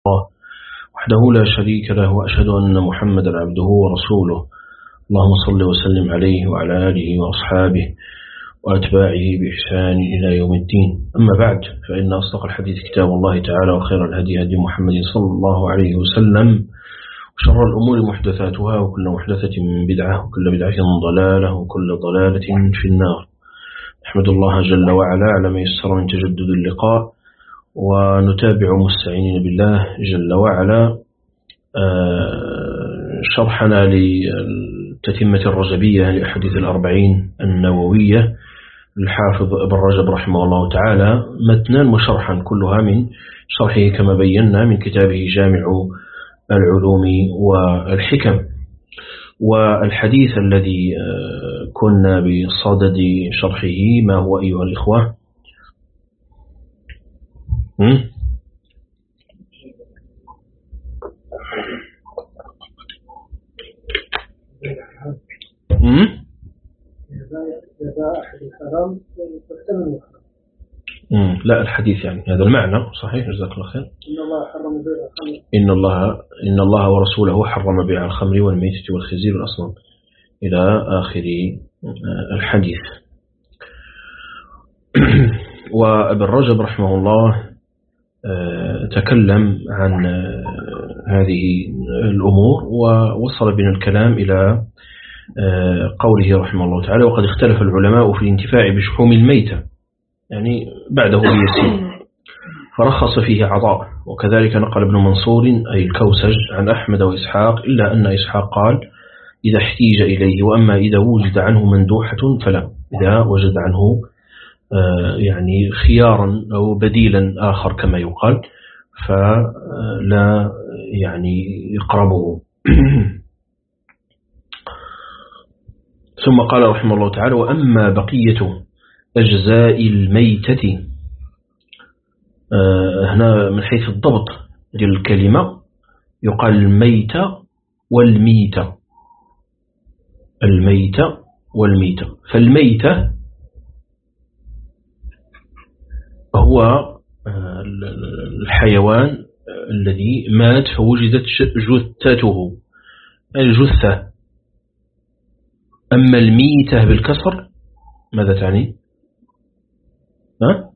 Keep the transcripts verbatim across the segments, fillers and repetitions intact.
الله وحده لا شريك له وأشهد أن محمدا عبده ورسوله. اللهم صل وسلم عليه وعلى آله وأصحابه وأتباعه بإحسان إلى يوم الدين. أما بعد، فإن أصدق الحديث كتاب الله تعالى، وخير الهدي هدي محمد صلى الله عليه وسلم، وشر الأمور محدثاتها، وكل محدثة بدعة، وكل بدعة ضلالة، وكل ضلالة في النار. أحمد الله جل وعلا على ما يسر من تجدد اللقاء، ونتابع مستعينين بالله جل وعلا شرحنا للتتمة الرجبية لأحاديث الأربعين النووية للحافظ ابن رجب رحمه الله تعالى، متنا وشرحا، كلها من شرحه كما بينا من كتابه جامع العلوم والحكم. والحديث الذي كنا بصدد شرحه ما هو أيها الإخوة؟ هم؟ هم؟ مم. لا، الحديث يعني هذا المعنى صحيح، جزاك الله خير. إن الله حرم بيع الخمر إن الله إن الله ورسوله حرم بيع الخمر والميتة والخنزير والأصنام إلى آخر الحديث. وابن رجب رحمه الله تكلم عن هذه الأمور، ووصل بنا الكلام إلى قوله رحمه الله تعالى: وقد اختلف العلماء في الانتفاع بشحوم الميتة، يعني بعده بيسير، فرخص فيه عطاء. وكذلك نقل ابن منصور أي الكوسج عن أحمد وإسحاق، إلا أن إسحاق قال: إذا احتيج إليه، وأما إذا وجد عنه مندوحة فلا. إذا وجد عنه يعني خيارا أو بديلا آخر كما يقال فلا يعني يقربه. ثم قال رحمه الله تعالى: وأما بقية أجزاء الميتة، هنا من حيث الضبط للكلمة يقال الميتة والميتة، الميتة والميتة. فالميتة هو الحيوان الذي مات فوجدت جثته، الجثة. أما الميتة بالكسر ماذا تعني؟ ها؟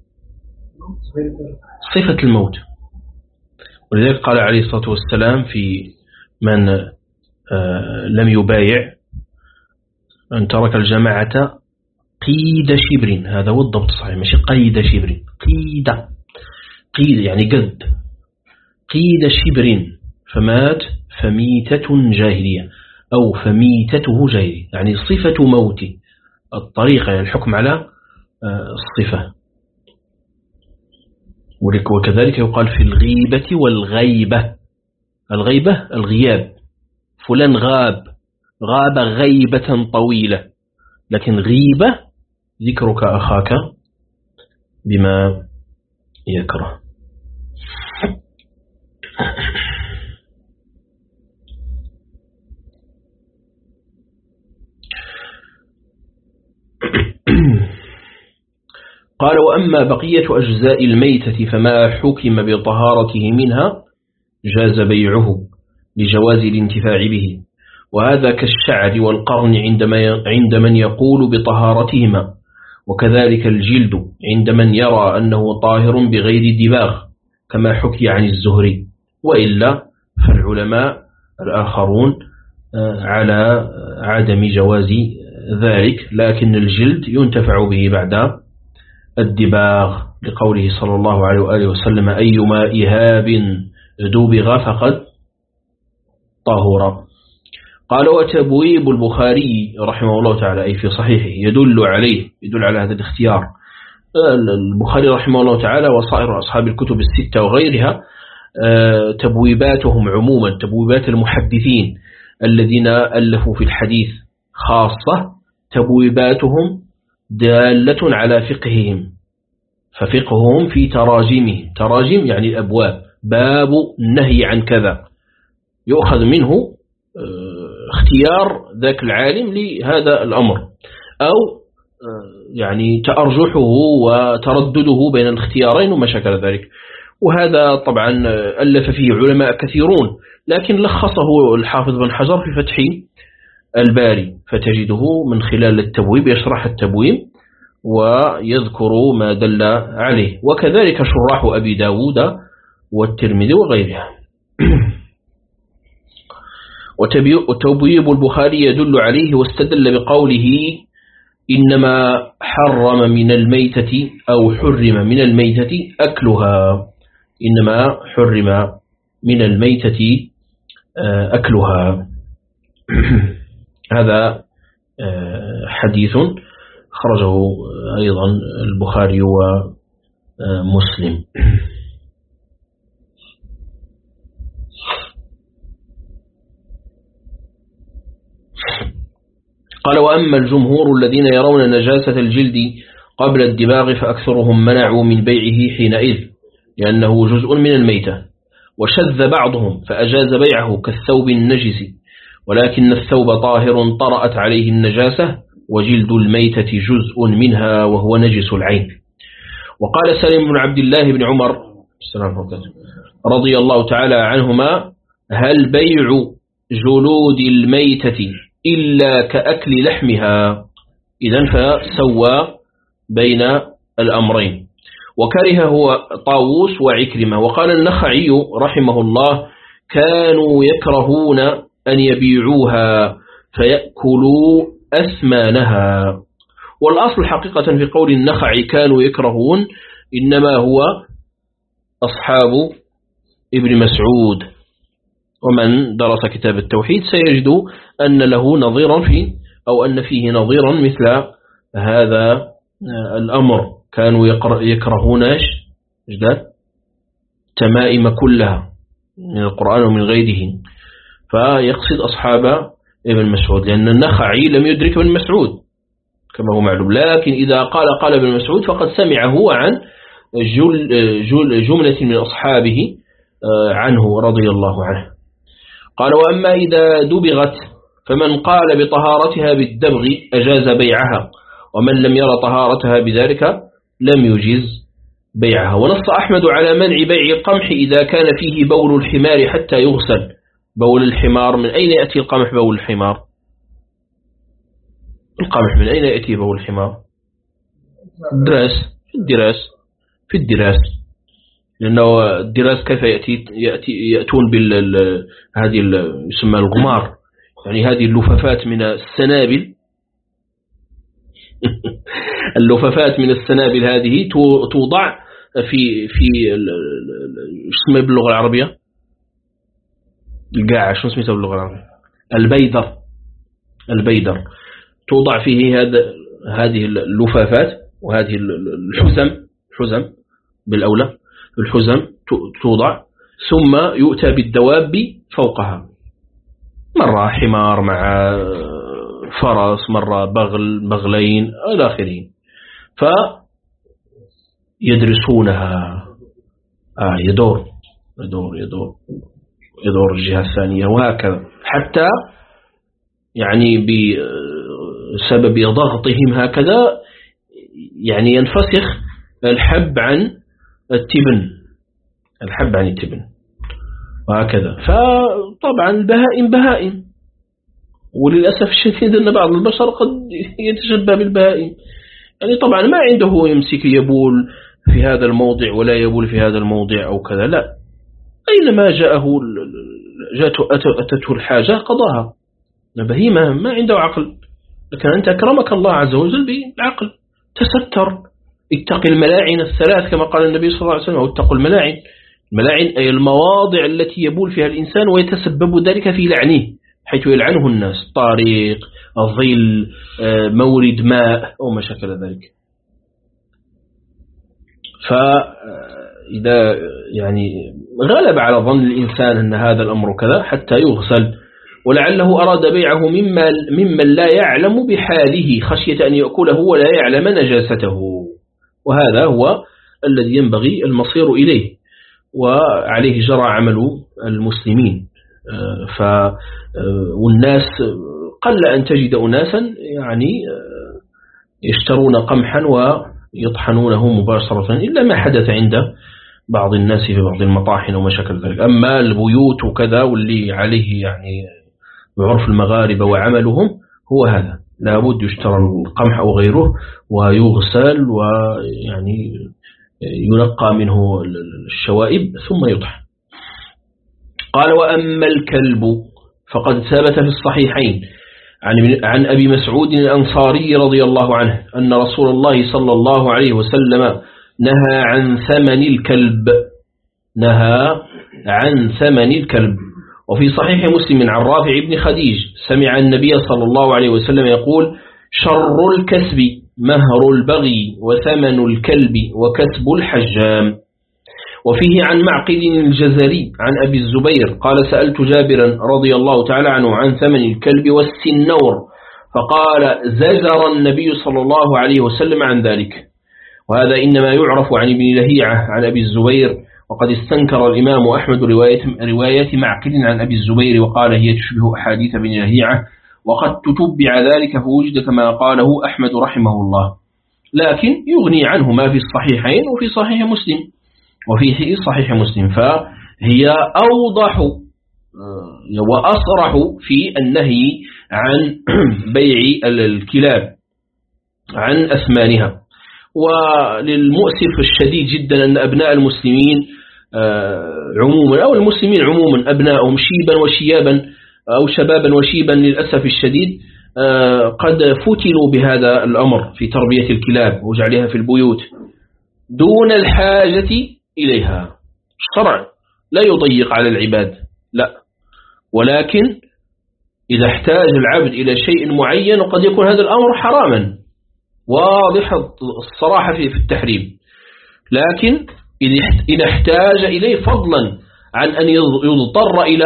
صفة الموت. ولذلك قال عليه الصلاة والسلام في من لم يبايع أن ترك الجماعة قيد شبر، هذا هو الضبط الصحيح، ماشي قيد شبر، قيد قيد يعني قد، قيد شبر فمات فميتة جاهلية أو فميتته جاهلية، يعني صفة موته، الطريقة، يعني الحكم على الصفة. وكذلك يقال في الغيبة والغيبة. الغيبة الغياب، فلان غاب، غاب غيبة طويلة. لكن غيبة ذكرك أخاك بما يكره. قال: وأما بقية أجزاء الميتة فما حكم بطهارته منها جاز بيعه لجواز الانتفاع به، وهذا كالشعر والقرن عندما عند من يقول بطهارتهما، وكذلك الجلد عند من يرى أنه طاهر بغير دباغ كما حكي عن الزهري. وإلا فالعلماء الآخرون على عدم جواز ذلك، لكن الجلد ينتفع به بعد الدباغ، لقوله صلى الله عليه وآله وسلم: أيما إهاب دبغ فقد طهر. قال: وتبويب البخاري رحمه الله تعالى أي في صحيحه يدل عليه، يدل على هذا الاختيار. البخاري رحمه الله تعالى وصائر أصحاب الكتب الستة وغيرها تبويباتهم عموما، تبويبات المحدثين الذين ألفوا في الحديث خاصة، تبويباتهم دالة على فقههم، ففقههم في تراجمه، تراجم يعني الأبواب، باب النهي عن كذا، يؤخذ منه اختيار ذاك العالم لهذا الأمر، أو يعني تأرجحه وتردده بين الاختيارين وما شكل ذلك. وهذا طبعا ألف فيه علماء كثيرون، لكن لخصه الحافظ بن حجر في فتح الباري، فتجده من خلال التبويب يشرح التبويب ويذكر ما دل عليه، وكذلك شراح أبي داود والترمذي وغيرها. وتبويب البخاري يدل عليه، واستدل بقوله إنما حرم من الميتة أو حرم من الميتة أكلها، إنما حرم من الميتة أكلها. هذا حديث خرجه أيضا البخاري ومسلم. قال: وأما الجمهور الذين يرون نجاسة الجلد قبل الدباغ فأكثرهم منعوا من بيعه حينئذ لأنه جزء من الميتة، وشذ بعضهم فأجاز بيعه كالثوب النجس، ولكن الثوب طاهر طرأت عليه النجاسة، وجلد الميتة جزء منها وهو نجس العين. وقال سليم بن عبد الله بن عمر رضي الله تعالى عنهما: هل بيع جلود الميتة إلا كأكل لحمها؟ إذن فسوى بين الأمرين. وكره هو طاووس وعكرمة. وقال النخعي رحمه الله: كانوا يكرهون أن يبيعوها فيأكلوا أثمانها. والأصل حقيقة في قول النخعي كانوا يكرهون إنما هو أصحاب ابن مسعود، ومن درس كتاب التوحيد سيجد أن له نظيرا في أو أن فيه نظيرا مثل هذا الأمر. كانوا يكرهون جدال تمائم كلها من القرآن ومن غيره، فيقصد أصحاب ابن مسعود، لأن النخعي لم يدرك ابن مسعود كما هو معلوم، لكن إذا قال قال ابن مسعود فقد سمعه عن جل جل جملة من أصحابه عنه رضي الله عنه. قال: وأما إذا دبغت فمن قال بطهارتها بالدبغ أجاز بيعها، ومن لم يرى طهارتها بذلك لم يجز بيعها. ونص أحمد على منع بيع القمح إذا كان فيه بول الحمار حتى يغسل. بول الحمار، من أين يأتي القمح بول الحمار؟ القمح من أين يأتي بول الحمار؟ الدراس، في الدراس في الدراس لأنه الدراس كيف يأتي يأتي يأتون بال هذه يسمى الغمار، يعني هذه اللفافات من السنابل اللفافات من السنابل هذه توضع في في اسمه باللغة العربية القاع، شو اسمه باللغة العربية؟ البيدر. البيدر توضع فيه هذا هذه اللفافات وهذه الحزم، حزم بالأولى الحزم توضع، ثم يؤتى بالدواب فوقها، مرة حمار مع فرس، مرة بغل بغلين إلى آخره، فيدرسونها. آه يدور يدور يدور يدور الجهة الثانية، وهكذا حتى يعني بسبب ضغطهم هكذا يعني ينفسخ الحب عن التبن، الحب عن التبن وهكذا. فطبعا البهائم بهائم، وللأسف الشديد أن بعض البشر قد يتشبه بالبهائم، يعني طبعا ما عنده يمسك يبول في هذا الموضع ولا يبول في هذا الموضع أو كذا، لا، أينما جاءه جاءته أتته الحاجة قضاها. بهيمة ما عنده عقل، لكن أنت أكرمك الله عز وجل بالعقل، تستر، اتق الملاعن الثلاث كما قال النبي صلى الله عليه وسلم، أو اتقوا الملاعن. الملاعن أي المواضع التي يبول فيها الإنسان ويتسبب ذلك في لعنه، حيث يلعنه الناس، طريق، الظل، مورد ماء أو ما شكل ذلك. فإذا يعني غلب على ظن الإنسان أن هذا الأمر كذا حتى يغسل، ولعله أراد بيعه مما ممن لا يعلم بحاله خشية أن يأكله ولا يعلم نجاسته، وهذا هو الذي ينبغي المصير إليه، وعليه جرى عمل المسلمين. ف والناس قل أن تجد أناسا يعني يشترون قمحا ويطحنونه مباشرة، إلا ما حدث عند بعض الناس في بعض المطاحن وما شكل ذلك. أما البيوت وكذا واللي عليه يعني بعرف المغاربة وعملهم هو هذا، لابد يشترى القمح أو غيره ويغسل ويعني ينقى منه الشوائب ثم يطحن. قال: وأما الكلب فقد ثبت في الصحيحين عن أبي مسعود الأنصاري رضي الله عنه أن رسول الله صلى الله عليه وسلم نهى عن ثمن الكلب نهى عن ثمن الكلب. وفي صحيح مسلم عن رافع بن خديج سمع النبي صلى الله عليه وسلم يقول: شر الكسب مهر البغي وثمن الكلب وكسب الحجام. وفيه عن معقل الجزري عن أبي الزبير قال: سألت جابرا رضي الله تعالى عنه عن ثمن الكلب والسنور فقال: زجر النبي صلى الله عليه وسلم عن ذلك. وهذا إنما يعرف عن ابن لهيعة عن أبي الزبير، وقد استنكر الإمام أحمد رواية, رواية معقل عن أبي الزبير وقال: هي تشبه أحاديث ابن لهيعة، وقد تتبع ذلك فوجد كما قاله أحمد رحمه الله، لكن يغني عنه ما في الصحيحين وفي صحيح مسلم وفي صحيح مسلم، فهي أوضح وأصرح في النهي عن بيع الكلاب عن أثمانها. وللمؤسف الشديد جدا أن أبناء المسلمين عموما أو المسلمين عموما أبنائهم شيبا وشيابا أو شبابا وشيبا للأسف الشديد قد فتنوا بهذا الأمر في تربية الكلاب وجعلها في البيوت دون الحاجة إليها. الشرع لا يضيق على العباد، لا، ولكن إذا احتاج العبد إلى شيء معين وقد يكون هذا الأمر حراما واضح الصراحة في التحريم، لكن إذا احتاج إليه فضلا عن أن يضطر إلى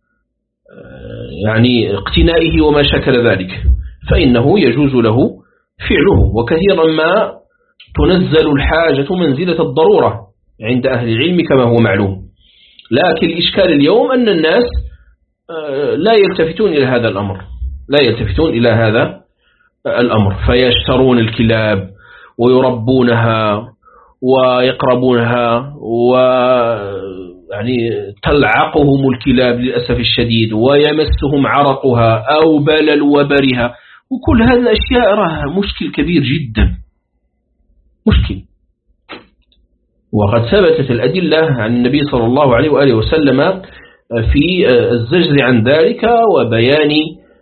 يعني اقتنائه وما شكل ذلك فإنه يجوز له فعله. وكثيرا ما تنزل الحاجة منزلة الضرورة عند أهل العلم كما هو معلوم، لكن الإشكال اليوم أن الناس لا يلتفتون إلى هذا الأمر لا يلتفتون إلى هذا الأمر فيشترون الكلاب ويربونها ويقربونها ويعني تلعقهم الكلاب للأسف الشديد ويمسهم عرقها أو بلل وبرها، وكل هذه الأشياء راه مشكل كبير جدا، مشكل. وقد ثبتت الأدلة عن النبي صلى الله عليه وآله وسلم في الزجر عن ذلك وبيان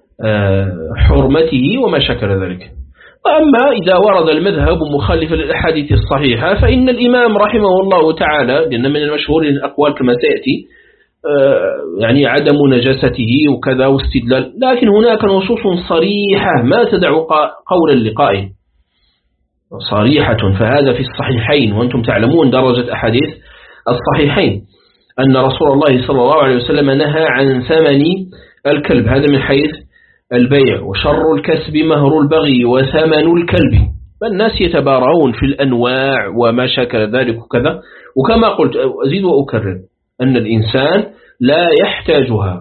حرمته وما شكل ذلك. أما إذا ورد المذهب مخالفا للأحاديث الصحيحة فإن الإمام رحمه الله تعالى، لأن من المشهور الأقوال كما سيأتي يعني عدم نجاسته وكذا واستدلال، لكن هناك نصوص صريحة ما تدع قولا لقائل صريحة، فهذا في الصحيحين، وأنتم تعلمون درجة أحاديث الصحيحين أن رسول الله صلى الله عليه وسلم نهى عن ثمن الكلب، هذا من حيث البيع، وشر الكسب مهر البغي وثمن الكلب، فالناس يتبارعون في الأنواع وما شاكل ذلك وكذا. وكما قلت أزيد وأكرر أن الإنسان لا يحتاجها،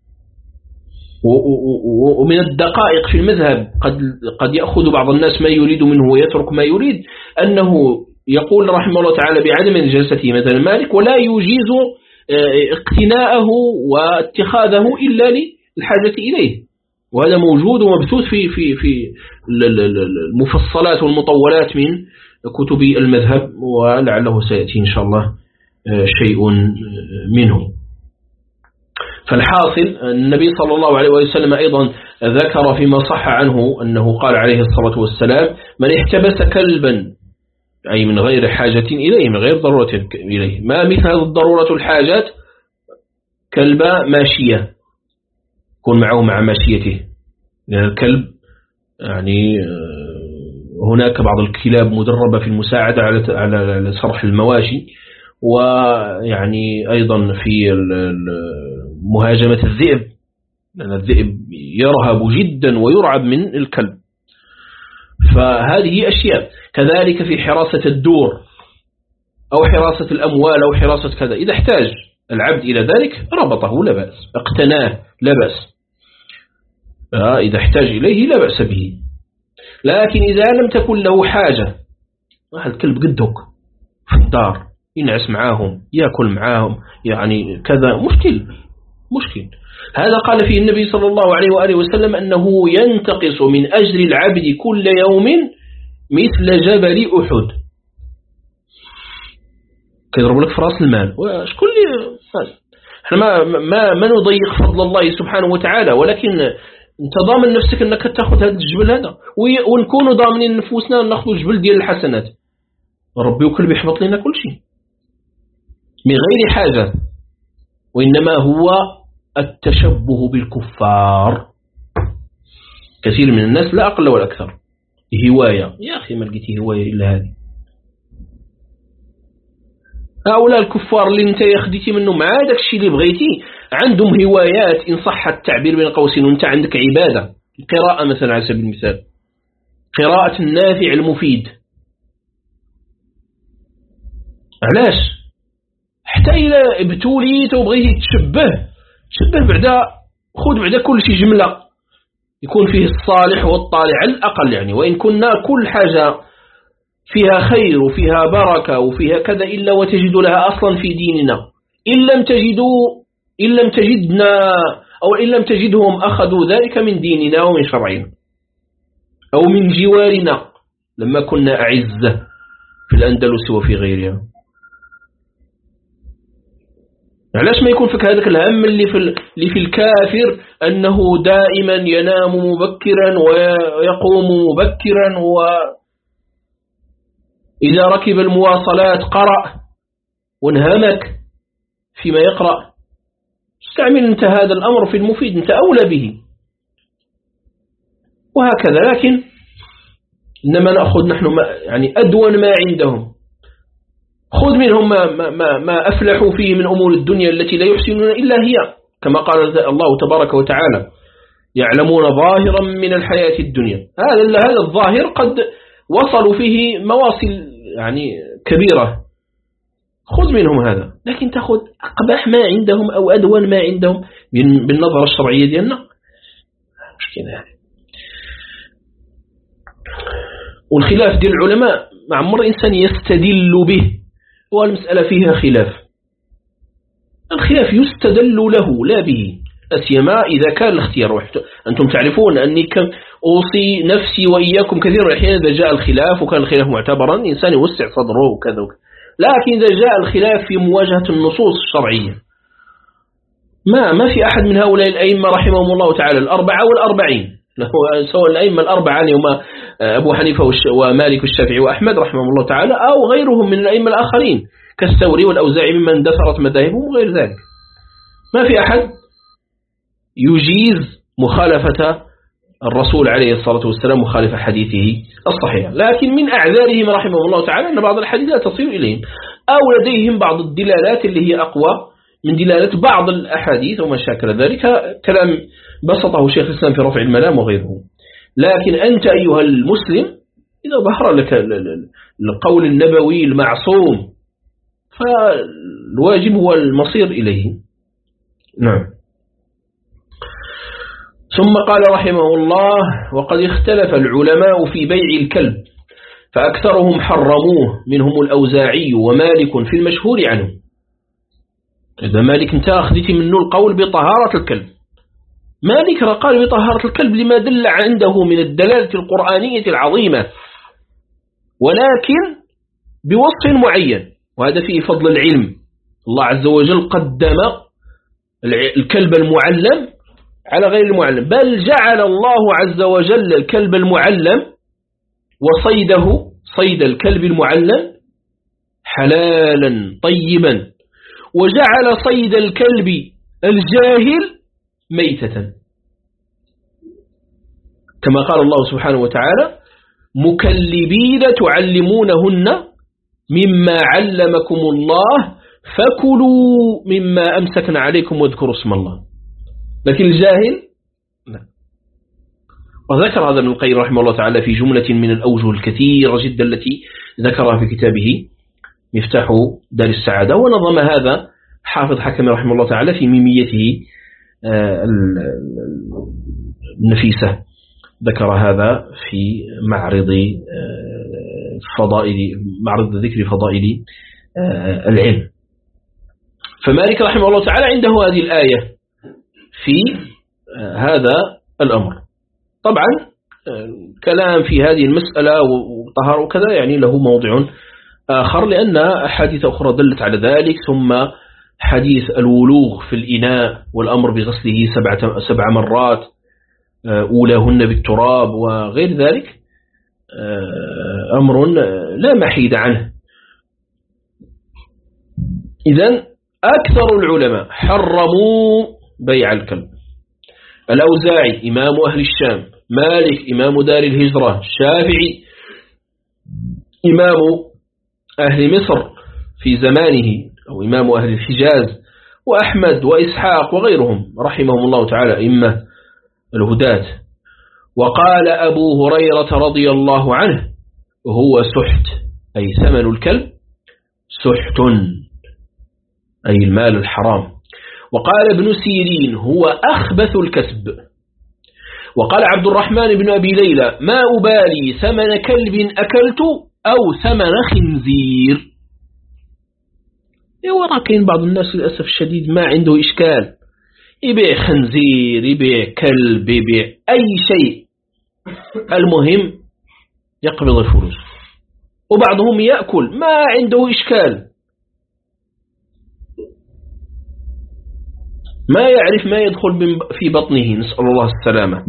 ومن الدقائق في المذهب قد قد يأخذ بعض الناس ما يريد منه ويترك ما يريد، أنه يقول رحمه الله تعالى بعدم نجاسته مثلا مالك ولا يجيز اقتناءه واتخاذه إلا للحاجة إليه، وهذا موجود ومبثوث في في في المفصلات والمطولات من كتب المذهب، ولعله سيأتي إن شاء الله شيء منه. فالحاصل النبي صلى الله عليه وسلم أيضا ذكر فيما صح عنه أنه قال عليه الصلاة والسلام: من احتبس كلبا، أي من غير حاجة إليه، من غير ضرورة إليه، ما مثل هذه الضرورة الحاجات؟ كلب ماشية، يكون معه مع ماشيته، لأن الكلب يعني هناك بعض الكلاب مدربة في المساعدة على على صرح المواشي، ويعني أيضا في مهاجمة الذئب، لأن الذئب يرهب جدا ويرعب من الكلب. فهذه أشياء. كذلك في حراسة الدور أو حراسة الأموال أو حراسة كذا، إذا احتاج العبد إلى ذلك ربطه لا بأس، اقتناه لا بأس، إذا احتاج إليه لا بأس به. لكن إذا لم تكن له حاجة، الكلب قدك في الدار ينعس معاهم، يأكل معاهم، يعني كذا، مشكل مشكل. هذا قال فيه النبي صلى الله عليه وآله وسلم أنه ينتقص من أجر العبد كل يوم مثل جبل أحد. كيضرب لك في راس المال. وشكون اللي احنا ما ما ما نضيق فضل الله سبحانه وتعالى، ولكن انت ضامن نفسك انك تاخذ هذا الجبل هذا، ونكونوا ضامنين نفوسنا ناخذوا الجبل ديال الحسنات. ربي وكل بيحبط لنا كل شيء من غير حاجة، وإنما هو التشبه بالكفار. كثير من الناس لا أقل ولا أكثر هواية. يا أخي ما لقيتي هواية إلا هذه. هؤلاء الكفار اللي انت يخديتي منهم مع هذاك الشيء اللي بغيتي، عندهم هوايات إن صح التعبير بين قوسين، وانت عندك عبادة. القراءة مثلا على سبيل المثال، قراءة النافع المفيد. علاش؟ حتى إذا ابتوليت وبغيتي تشبه تشبه بعدا، خذ بعدا كل شيء جملة يكون فيه الصالح والطالع على الأقل يعني. وإن كنا كل حاجة فيها خير وفيها بركة وفيها كذا إلا وتجد لها أصلا في ديننا. إن لم تجدوا إن لم تجدنا أو إن لم تجدهم أخذوا ذلك من ديننا ومن شرعنا أو من جوارنا لما كنا أعزة في الأندلس وفي غيرها. علاش ما يكون فيك هذاك الهم اللي في اللي في الكافر أنه دائما ينام مبكرا ويقوم مبكرا، وإذا ركب المواصلات قرأ وانهمك فيما يقرأ. استعمل أنت هذا الأمر في المفيد، أنت أولى به، وهكذا. لكن إنما نأخذ نحن ما يعني أدون ما عندهم، خذ منهم ما, ما, ما, ما أفلحوا فيه من أمور الدنيا التي لا يحسنون إلا هي، كما قال الله تبارك وتعالى: يعلمون ظاهرا من الحياة الدنيا. هذا هذا الظاهر قد وصلوا فيه مواصل يعني كبيرة، خذ منهم هذا، لكن تأخذ أقبح ما عندهم أو أدون ما عندهم بالنظرة الشرعية ديالنا، مشكلة يعني. والخلاف ديال العلماء مع مر إنسان يستدل به، والمسألة فيها خلاف. الخلاف يستدل له لا به، أسيما إذا كان الاختيار. أنتم تعرفون أني أوصي نفسي وإياكم كثيرا الأحيان إذا جاء الخلاف وكان الخلاف معتبرا إنسان يوسع صدره وكذا وكذا. لكن إذا جاء الخلاف في مواجهة النصوص الشرعية، ما ما في أحد من هؤلاء الأئمة رحمهم الله تعالى الأربعة والأربعين، سواء الأئمة الأربعة يوم أبو حنيفة ومالك والشافعي وأحمد رحمهم الله تعالى، أو غيرهم من الأئمة الآخرين كالثوري والأوزاعي ممن دثرت مذاهبهم وغير ذلك، ما في أحد يجيز مخالفة الرسول عليه الصلاة والسلام، مخالفة حديثه الصحيح. لكن من أعذارهم رحمه الله تعالى أن بعض الحديث لا تصل إليهم، أو لديهم بعض الدلالات اللي هي أقوى من دلالة بعض الأحاديث وما شاكل ذلك. كلام بسطه شيخ الإسلام في رفع الملام وغيره. لكن أنت أيها المسلم إذا ظهر لك القول النبوي المعصوم فالواجب هو المصير إليه. نعم. ثم قال رحمه الله: وقد اختلف العلماء في بيع الكلب، فأكثرهم حرموه، منهم الأوزاعي ومالك في المشهور عنه. إذا مالك انت أخذت منه القول بطهارة الكلب، مالك قال بطهارة الكلب لما دل عنده من الدلالة القرآنية العظيمة، ولكن بوصف معين، وهذا فيه فضل العلم. الله عز وجل قدم الكلب المعلم على غير المعلم، بل جعل الله عز وجل الكلب المعلم وصيده، صيد الكلب المعلم حلالا طيبا، وجعل صيد الكلب الجاهل ميتة، كما قال الله سبحانه وتعالى: مكلبين تعلمونهن مما علمكم الله فكلوا مما أمسكن عليكم واذكروا اسم الله. لكن الجاهل لا. وذكر هذا ابن القيم رحمه الله تعالى في جملة من الأوجه الكثيرة جدا التي ذكرها في كتابه مفتاح دار السعادة، ونظم هذا حافظ حكم رحمه الله تعالى في ميميته النفيسة، ذكر هذا في معرض فضائل معرض ذكر فضائل العلم. فمالك رحمه الله تعالى عنده هذه الآية في هذا الأمر. طبعا كلام في هذه المسألة والطهارة وكذا يعني له موضع آخر، لأن أحاديث أخرى دلت على ذلك، ثم حديث الولوغ في الإناء والأمر بغسله سبع سبع مرات أولاهن بالتراب وغير ذلك أمر لا محيد عنه. إذن أكثر العلماء حرموا بيع الكلب. الأوزاعي إمام أهل الشام، مالك إمام دار الهجرة، الشافعي إمام أهل مصر في زمانه أو إمام أهل الحجاز، وأحمد وإسحاق وغيرهم رحمهم الله تعالى إمة الهداة. وقال أبو هريرة رضي الله عنه هو سحت، أي ثمن الكلب سحت أي المال الحرام. وقال ابن سيرين هو أخبث الكسب. وقال عبد الرحمن بن أبي ليلى ما أبالي ثمن كلب أكلت أو ثمن خنزير. ولكن بعض الناس للأسف الشديد ما عنده إشكال، يبيع خنزير، يبيع كلب، يبيع أي شيء، المهم يقبض الفلوس. وبعضهم يأكل ما عنده إشكال، ما يعرف ما يدخل في بطنه، نسأل الله السلامة،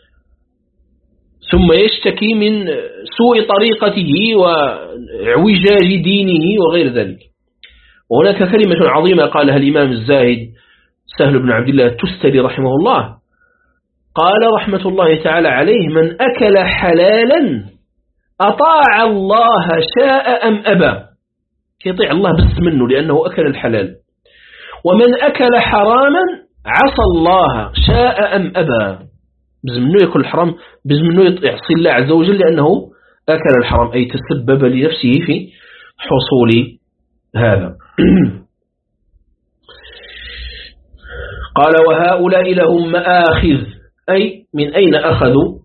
ثم يشتكي من سوء طريقته وعوجاج دينه وغير ذلك. وهناك كلمة عظيمة قالها الإمام الزاهد سهل بن عبد الله التستري رحمه الله، قال رحمة الله تعالى عليه من أكل حلالا أطاع الله شاء أم أبى، يطيع الله بس منه لأنه أكل الحلال. ومن أكل حراما عصى الله شاء أم أبى، بز منه يأكل الحرام، بز منه يعصي الله عز وجل لأنه أكل الحرام، أي تسبب لنفسه في حصول هذا. قال وهؤلاء لهم مآخذ، أي من أين أخذوا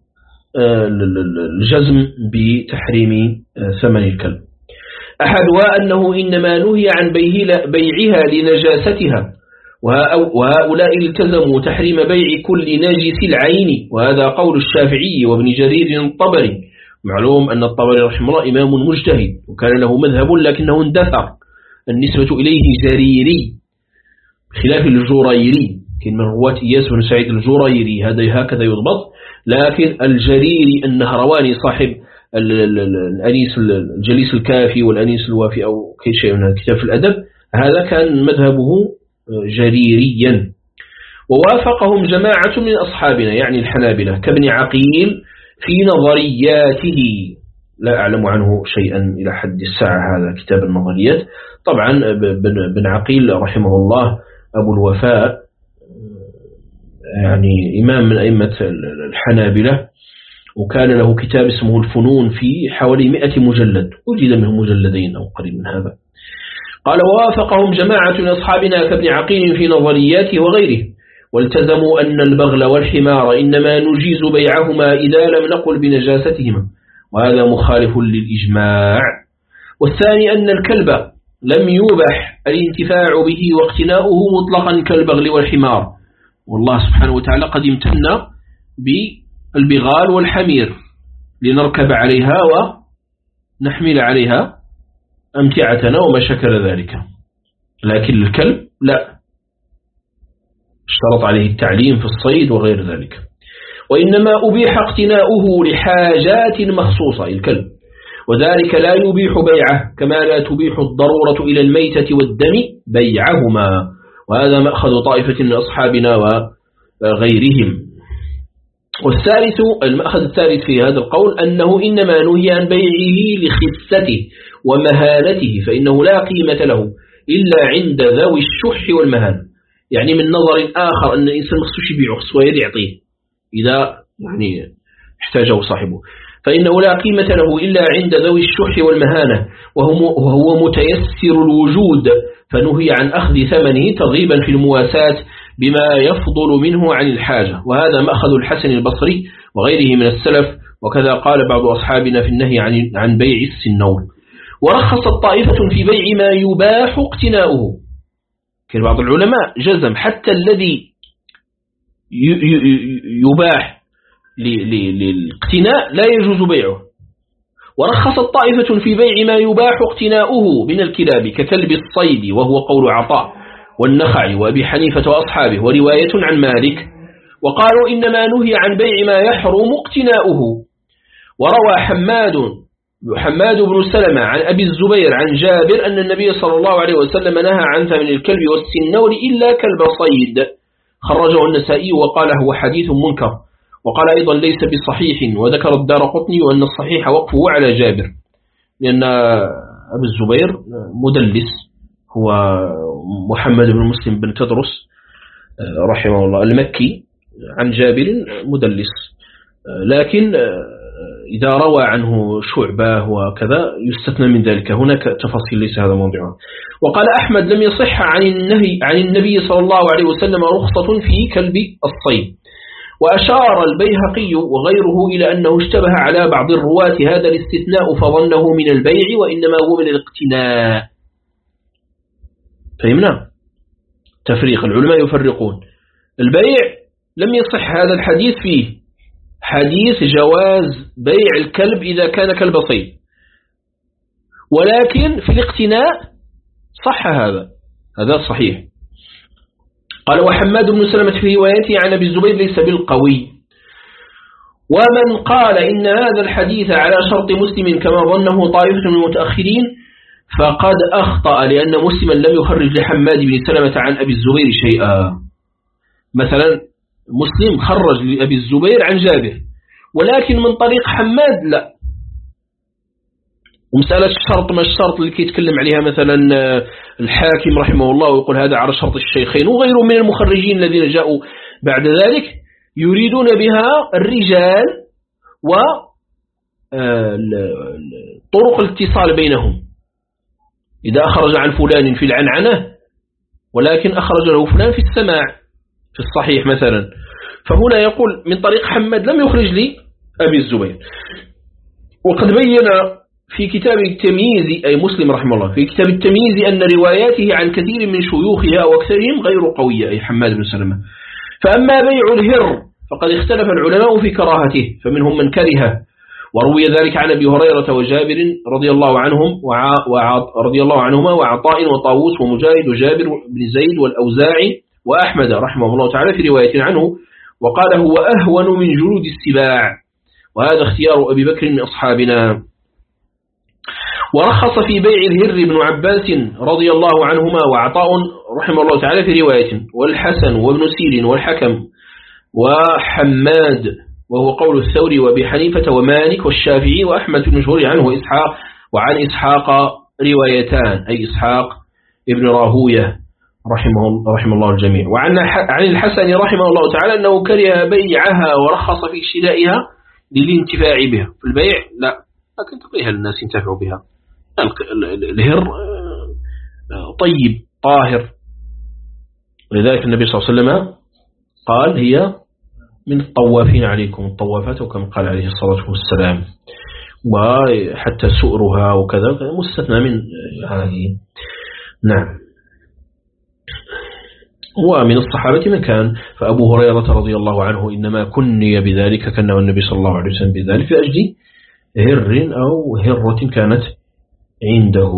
الجزم بتحريم ثمن الكلب. أحدها أنه إنما نهي عن بيعها لنجاستها، وهؤلاء التزموا تحريم بيع كل نجس العين، وهذا قول الشافعي وابن جرير الطبري. معلوم أن الطبري رحمه الله إمام مجتهد وكان له مذهب لكنه اندثر، النسبة إليه جريري خلاف الجريري، كان من رواة إياس بن سعيد الجريري هذا هكذا يضبط، لكن الجريري النهرواني صاحب الأنيس الجليس الكافي والأنيس الوافي أو كي شيء من الكتاب في الأدب، هذا كان مذهبه جريريا. ووافقهم جماعة من أصحابنا يعني الحنابلة كابن عقيل في نظرياته، لا أعلم عنه شيئا إلى حد الساعة هذا كتاب النظريات. طبعا بن عقيل رحمه الله أبو الوفاء يعني إمام من أئمة الحنابلة، وكان له كتاب اسمه الفنون في حوالي مئة مجلد، وجد منه مجلدين أو قريب من هذا. قال ووافقهم جماعة من أصحابنا كابن عقيل في نظرياته وغيره، والتزموا أن البغل والحمار إنما نجيز بيعهما إذا لم نقل بنجاستهما، وهذا مخالف للإجماع. والثاني أن الكلب لم يبح الانتفاع به واقتناؤه مطلقا كالبغل والحمار، والله سبحانه وتعالى قد امتن بالبغال والحمير لنركب عليها ونحمل عليها أمتعتنا وما شكل ذلك، لكن الكلب لا، اشترط عليه التعليم في الصيد وغير ذلك. وإنما أبيح اقتناؤه لحاجات مخصوصة الكلب، وذلك لا يبيح بيعه كما لا تبيح الضرورة إلى الميتة والدم بيعهما، وهذا مأخذ طائفة من أصحابنا وغيرهم. والثالث المأخذ الثالث في هذا القول أنه إنما نهي عن بيعه لخسته ومهانته، فإنه لا قيمة له إلا عند ذوي الشح والمهان، يعني من نظر آخر أن الإنسان مخصوص يبيعه خصوص يعطيه إذا يعني احتاجه صاحبه، فإنه لا قيمة له إلا عند ذوي الشح والمهانة، وهو متيسر الوجود، فنهي عن أخذ ثمنه ترغيبا في المواساة بما يفضل منه عن الحاجة. وهذا مأخذ الحسن البصري وغيره من السلف، وكذا قال بعض أصحابنا في النهي عن عن بيع السنور. ورخصت طائفة في بيع ما يباح اقتناؤه. كان بعض العلماء جزم حتى الذي يباح للاقتناء لا يجوز بيعه. ورخصت طائفة في بيع ما يباح اقتناؤه من الكلاب ككلب الصيد، وهو قول عطاء والنخعي وأبي حنيفة وأصحابه، ورواية عن مالك، وقالوا إنما نهي عن بيع ما يحرم اقتناؤه. وروى حماد حماد بن سلمة عن أبي الزبير عن جابر أن النبي صلى الله عليه وسلم نهى عن ثمن الكلب والسنور إلا كلب صيد، خرجه النسائي وقال هو حديث منكر، وقال أيضا ليس بصحيح، وذكر الدارقطني وأن الصحيح وقفه على جابر، لأن أبي الزبير مدلس، هو محمد بن مسلم بن تدرس رحمه الله المكي عن جابر مدلس، لكن إذا روى عنه شعبة وكذا يستثنى من ذلك، هناك تفاصيل ليس هذا موضوعا. وقال أحمد لم يصح عن النهي عن النبي صلى الله عليه وسلم رخصة في كلب الصيد. وأشار البيهقي وغيره إلى أنه اشتبه على بعض الرواة هذا الاستثناء فظنه من البيع وإنما هو من الاقتناء. فهمنا تفريق، العلماء يفرقون. البيع لم يصح هذا الحديث فيه حديث جواز بيع الكلب إذا كان كلب صيد، ولكن في الاقتناء صح هذا هذا صحيح. قال وحماد بن سلمة في روايته عن أبي الزبير ليس بالقوي. ومن قال إن هذا الحديث على شرط مسلم كما ظنه طائفة من المتأخرين فقد أخطأ، لأن مسلما لم يخرج لحماد بن سلمة عن أبي الزبير شيئا. مثلا مسلم خرج لأبي الزبير عن جابر، ولكن من طريق حماد لا. ومسألة الشرط ما الشرط اللي يتكلم عليها مثلا الحاكم رحمه الله ويقول هذا على شرط الشيخين وغيره من المخرجين الذين جاءوا بعد ذلك يريدون بها الرجال وطرق الاتصال بينهم. إذا أخرج عن فلان في العنعنة ولكن أخرج له فلان في السماع في الصحيح مثلا، فهنا يقول من طريق حماد لم يخرج لي أبي الزبير. وقد بين في كتاب التمييز أي مسلم رحمه الله في كتاب التمييز أن رواياته عن كثير من شيوخها وأكثرهم غير قوية أي حماد بن سلمة. فأما بيع الهر فقد اختلف العلماء في كراهته، فمنهم من كره، وروي ذلك عن أبي هريرة وجابر رضي الله عنهم رضي الله عنهما وعطاء وطاووس ومجاهد وجابر بن زيد والأوزاعي وأحمد رحمه الله تعالى في رواية عنه، وقال هو أهون من جلود السباع، وهذا اختيار أبي بكر من أصحابنا. ورخص في بيع الهر ابن عباس رضي الله عنهما وعطاء رحمه الله تعالى في رواية، والحسن وابن سيرين والحكم وحماد وهو قول الثوري وابي حنيفة ومالك والشافعي وأحمد بن مشهور عنه وإسحاق، وعن إسحاق روايتان أي إسحاق ابن راهوية رحمه, رحمه الله الجميع. وعن عن الحسن رحمه الله تعالى أنه كره بيعها ورخص في شرائها للانتفاع بها. في البيع لا، لكن تقيها للناس ينتفعوا بها. الهر طيب طاهر، ولذلك النبي صلى الله عليه وسلم قال هي من الطوافين عليكم الطوافات، وكما قال عليه الصلاة والسلام، وحتى سؤرها وكذا مستثنى من هذه. نعم. ومن الصحابة من كان، فأبو هريرة رضي الله عنه إنما كني بذلك كأنه النبي صلى الله عليه وسلم بذلك في أجل هر أو هرة كانت عنده.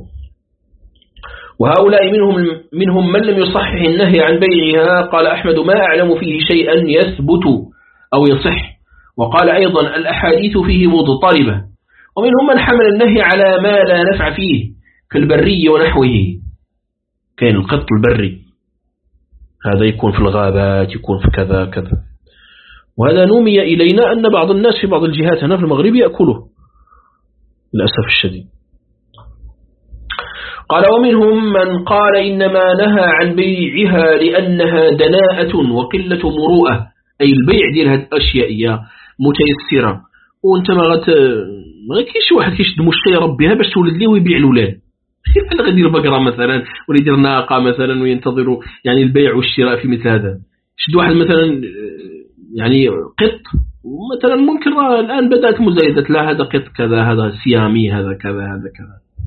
وهؤلاء منهم منهم من لم يصحح النهي عن بيعها. قال أحمد ما أعلم فيه شيئا يثبت أو يصح، وقال أيضا الأحاديث فيه مضطربة. ومنهم من حمل النهي على ما لا نفع فيه كالبري ونحوه، كان القط البري هذا يكون في الغابات يكون في كذا كذا. وهذا نومي إلينا أن بعض الناس في بعض الجهات هنا في المغرب يأكله للأسف الشديد. قال ومنهم من قال إنما نهى عن بيعها لأنها دناءة وقلة مروءة، أي البيع ديال هذه الأشياء متيسرة، وانت ما غت ما كاينش واحد كيشد مشتي يربيها باش تولد ليه ويبيع الأولاد. بحال غير بقرة مثلا ولا يدير ناقة مثلا وينتظروا يعني البيع والشراء في مثل هذا. شد واحد مثلا يعني قط مثلا، ممكن الآن بدأت مزايدة، لا هذا قط كذا هذا سيامي هذا كذا هذا كذا،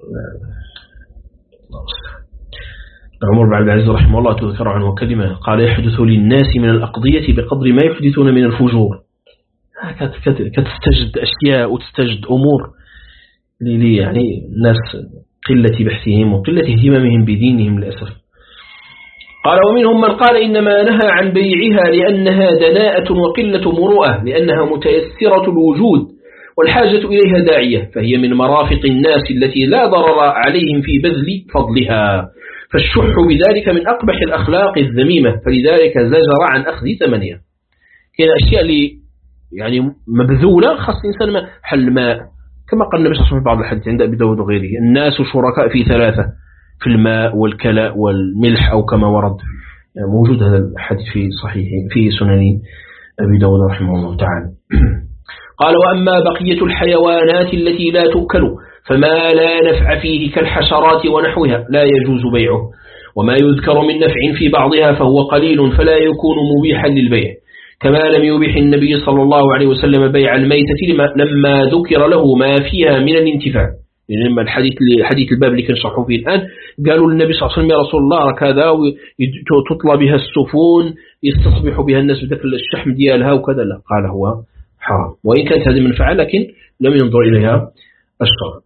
عمر بن عبد العزيز رحمه الله تذكر عنه كلمة قال: يحدث للناس من الأقضية بقدر ما يحدثون من الفجور. كتستجد أشياء وتستجد أمور لي يعني الناس قلة بحثهم وقلة اهتمامهم بدينهم للأسف. قال: ومنهم من قال إنما نهى عن بيعها لأنها دناءة وقلة مروءة، لأنها متيسرة الوجود والحاجة إليها داعية، فهي من مرافق الناس التي لا ضرر عليهم في بذل فضلها، فالشح بذلك من أقبح الأخلاق الذميمة، فلذلك زجر عن أخذ ثمنها. كنا أشياء اللي يعني مبذولة خاص الإنسان حل ماء، كما قال النبي صلى الله عليه وسلم في بعض الحديث عند أبي داود وغيره: الناس شركاء في ثلاثة، في الماء والكلاء والملح، أو كما ورد يعني موجود هذا الحديث في صحيح في سنن أبي داود رحمه الله تعالى. قال: وأما بقية الحيوانات التي لا تؤكل فما لا نفع فيه كالحشرات ونحوها لا يجوز بيعه، وما يذكر من نفع في بعضها فهو قليل فلا يكون مبيحا للبيع، كما لم يبيح النبي صلى الله عليه وسلم بيع الميتة لما ذكر له ما فيها من الانتفاع. لما الحديث حديث الباب اللي كنشرحه فيه الآن قالوا للنبي صلى الله عليه وسلم: يا رسول الله رك هذا وتطلى بها السفون يستصبح بها الناس بذلك الشحم ديالها وكذا، لا، قال هو حرام، وإن كانت هذه منفعة لكن لم ينظر إليها الشرع.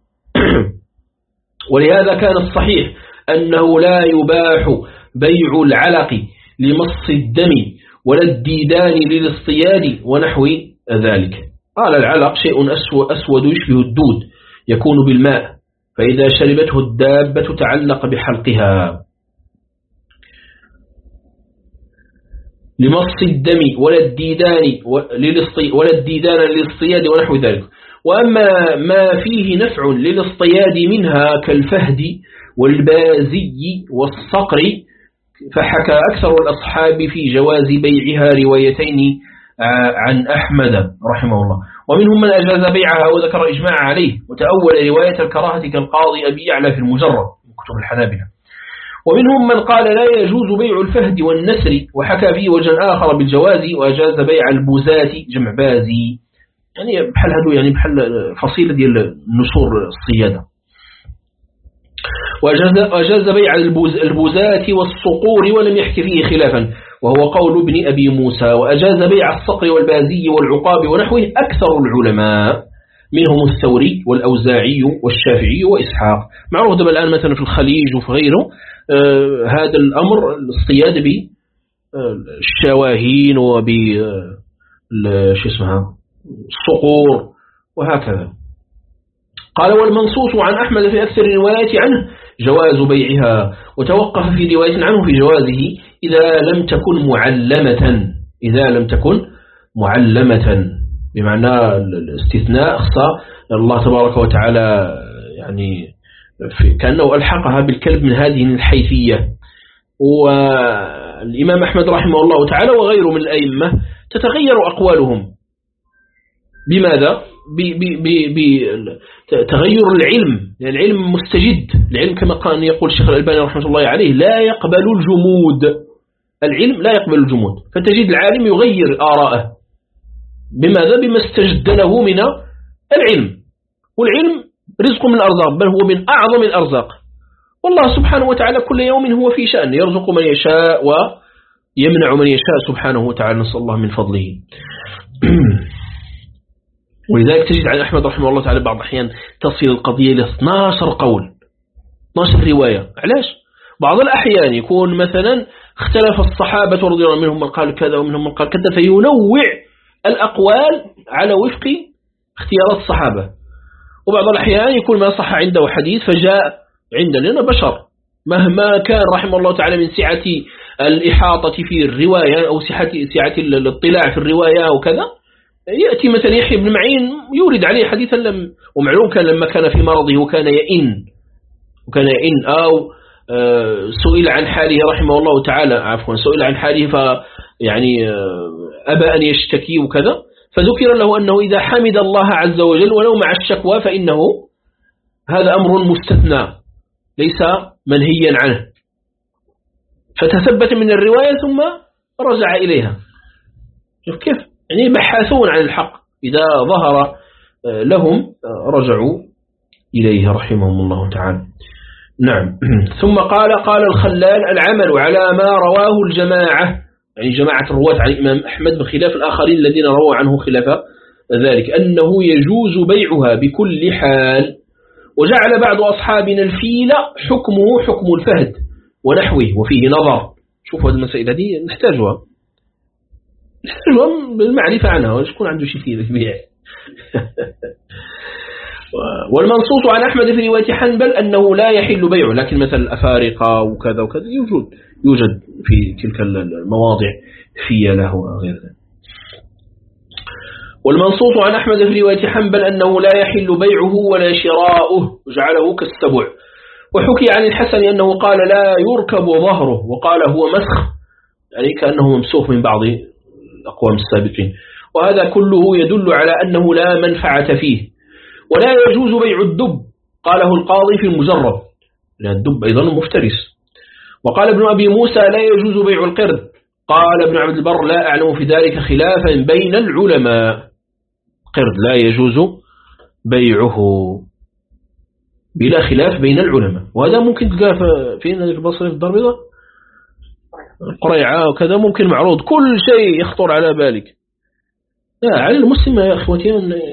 ولهذا كان الصحيح أنه لا يباح بيع العلق لمص الدم ولا الديدان للاصطياد ونحو ذلك. قال: العلق شيء أسود يشبه الدود يكون بالماء، فإذا شربته الدابة تعلق بحلقها. لمص الدم ولا الديدان ولا الديدان للاصطياد ونحو ذلك. وأما ما فيه نفع للاصطياد منها كالفهد والبازي والصقر فحكى أكثر الأصحاب في جواز بيعها روايتين عن أحمد رحمه الله، ومنهم من أجاز بيعها وذكر إجماع عليه وتأول رواية الكراهة كالقاضي أبي يعلى في المجرد من كتب الحنابلة. ومنهم من قال لا يجوز بيع الفهد والنسر وحكى فيه وجه آخر بالجواز، وأجاز بيع البوزات جمع بازي، يعني بحال هدو يعني بحال فصيلة ديال النسور الصيادة. وأجاز بيع البوزات والصقور ولم يحكي فيه خلافا، وهو قول ابن أبي موسى. وأجاز بيع الصقر والبازي والعقاب ونحوه أكثر العلماء، منهم الثوري والأوزاعي والشافعي وإسحاق. معروف دابا الآن مثلا في الخليج وفي غيره آه هذا الأمر الصياد بالشواهين وب شو اسمها الصقور وهكذا. قال: والمنصوص عن أحمد في أكثر الروايات عنه جواز بيعها، وتوقف في رواية عنه في جوازه إذا لم تكن معلمة إذا لم تكن معلمة بمعنى الاستثناء خصى الله تبارك وتعالى يعني كأنه ألحقها بالكلب من هذه الحيثية. والإمام أحمد رحمه الله تعالى وغيره من الأئمة تتغير أقوالهم بماذا؟ بتغير العلم، يعني العلم مستجد، العلم كما كان يقول الشيخ الألباني رحمه الله عليه لا يقبل الجمود، العلم لا يقبل الجمود، فتجد العالم يغير آراءه بماذا؟ بما استجد له من العلم، والعلم رزق من الأرزاق، بل هو من أعظم الأرزاق، والله سبحانه وتعالى كل يوم هو في شأن، يرزق من يشاء ويمنع من يشاء سبحانه وتعالى، نسأل الله من فضله. ولذلك تجد عن أحمد رحمه الله تعالى بعض الأحيان تصل القضية إلى اثني عشر قول اثني عشر رواية. علاش؟ بعض الأحيان يكون مثلا اختلف الصحابة رضي الله عنهم، منهم من قال كذا ومنهم من قال كذا، فينوع الأقوال على وفق اختيارات الصحابة. وبعض الأحيان يكون ما صح عنده حديث فجاء عندنا، لأننا بشر مهما كان رحمه الله تعالى من سعة الإحاطة في الرواية أو سعة سعة الاطلاع في الرواية وكذا، يأتي مثلا يحيى بن معين يورد عليه حديثا لم ومعلوم كان لما كان في مرضه وكان يئن وكان يئن أو سئل عن حاله رحمه الله تعالى عفوا سئل عن حاله فيعني أبى أن يشتكي وكذا، فذكر له أنه إذا حمد الله عز وجل ولو مع الشكوى فإنه هذا أمر مستثنى ليس منهيا عنه، فتثبت من الرواية ثم رجع إليها. شوف كيف يعني بحثون عن الحق، إذا ظهر لهم رجعوا إليه رحمهم الله تعالى. نعم. ثم قال قال الخلال العمل على ما رواه الجماعة، يعني جماعة الرواة عن الإمام أحمد بخلاف الآخرين الذين رووا عنه خلاف ذلك، أنه يجوز بيعها بكل حال. وجعل بعض أصحابنا الفيل حكمه حكم الفهد ونحوه وفيه نظر. شوفوا هذه المسائل هذه نحتاجها نحتاجها بالمعرفة عنها، وش يكون عنده شيء فيه بيع. والمنصوص عن أحمد في رواية حنبل أنه لا يحل بيعه، لكن مثل الأفارقة وكذا وكذا يوجد يوجد في تلك المواضع فيله وغير ذلك. والمنصوص عن أحمد في رواية حنبل أنه لا يحل بيعه ولا شراؤه وجعله كالسبع. وحكي عن الحسن أنه قال لا يركب ظهره، وقال هو مسخ، يعني كأنه ممسوخ من بعض الأقوام السابقين. وهذا كله يدل على أنه لا منفعة فيه. ولا يجوز بيع الدب، قاله القاضي في المجرد، لأن الدب أيضا مفترس. وقال ابن أبي موسى لا يجوز بيع القرد، قال ابن عبد البر لا أعلم في ذلك خلافا بين العلماء. قرد لا يجوز بيعه بلا خلاف بين العلماء. وهذا ممكن تلقاه في البصري في الدار البيضاء القريعة وكذا، ممكن معروض كل شيء يخطر على بالك. لا، على المسلم يا أخوتي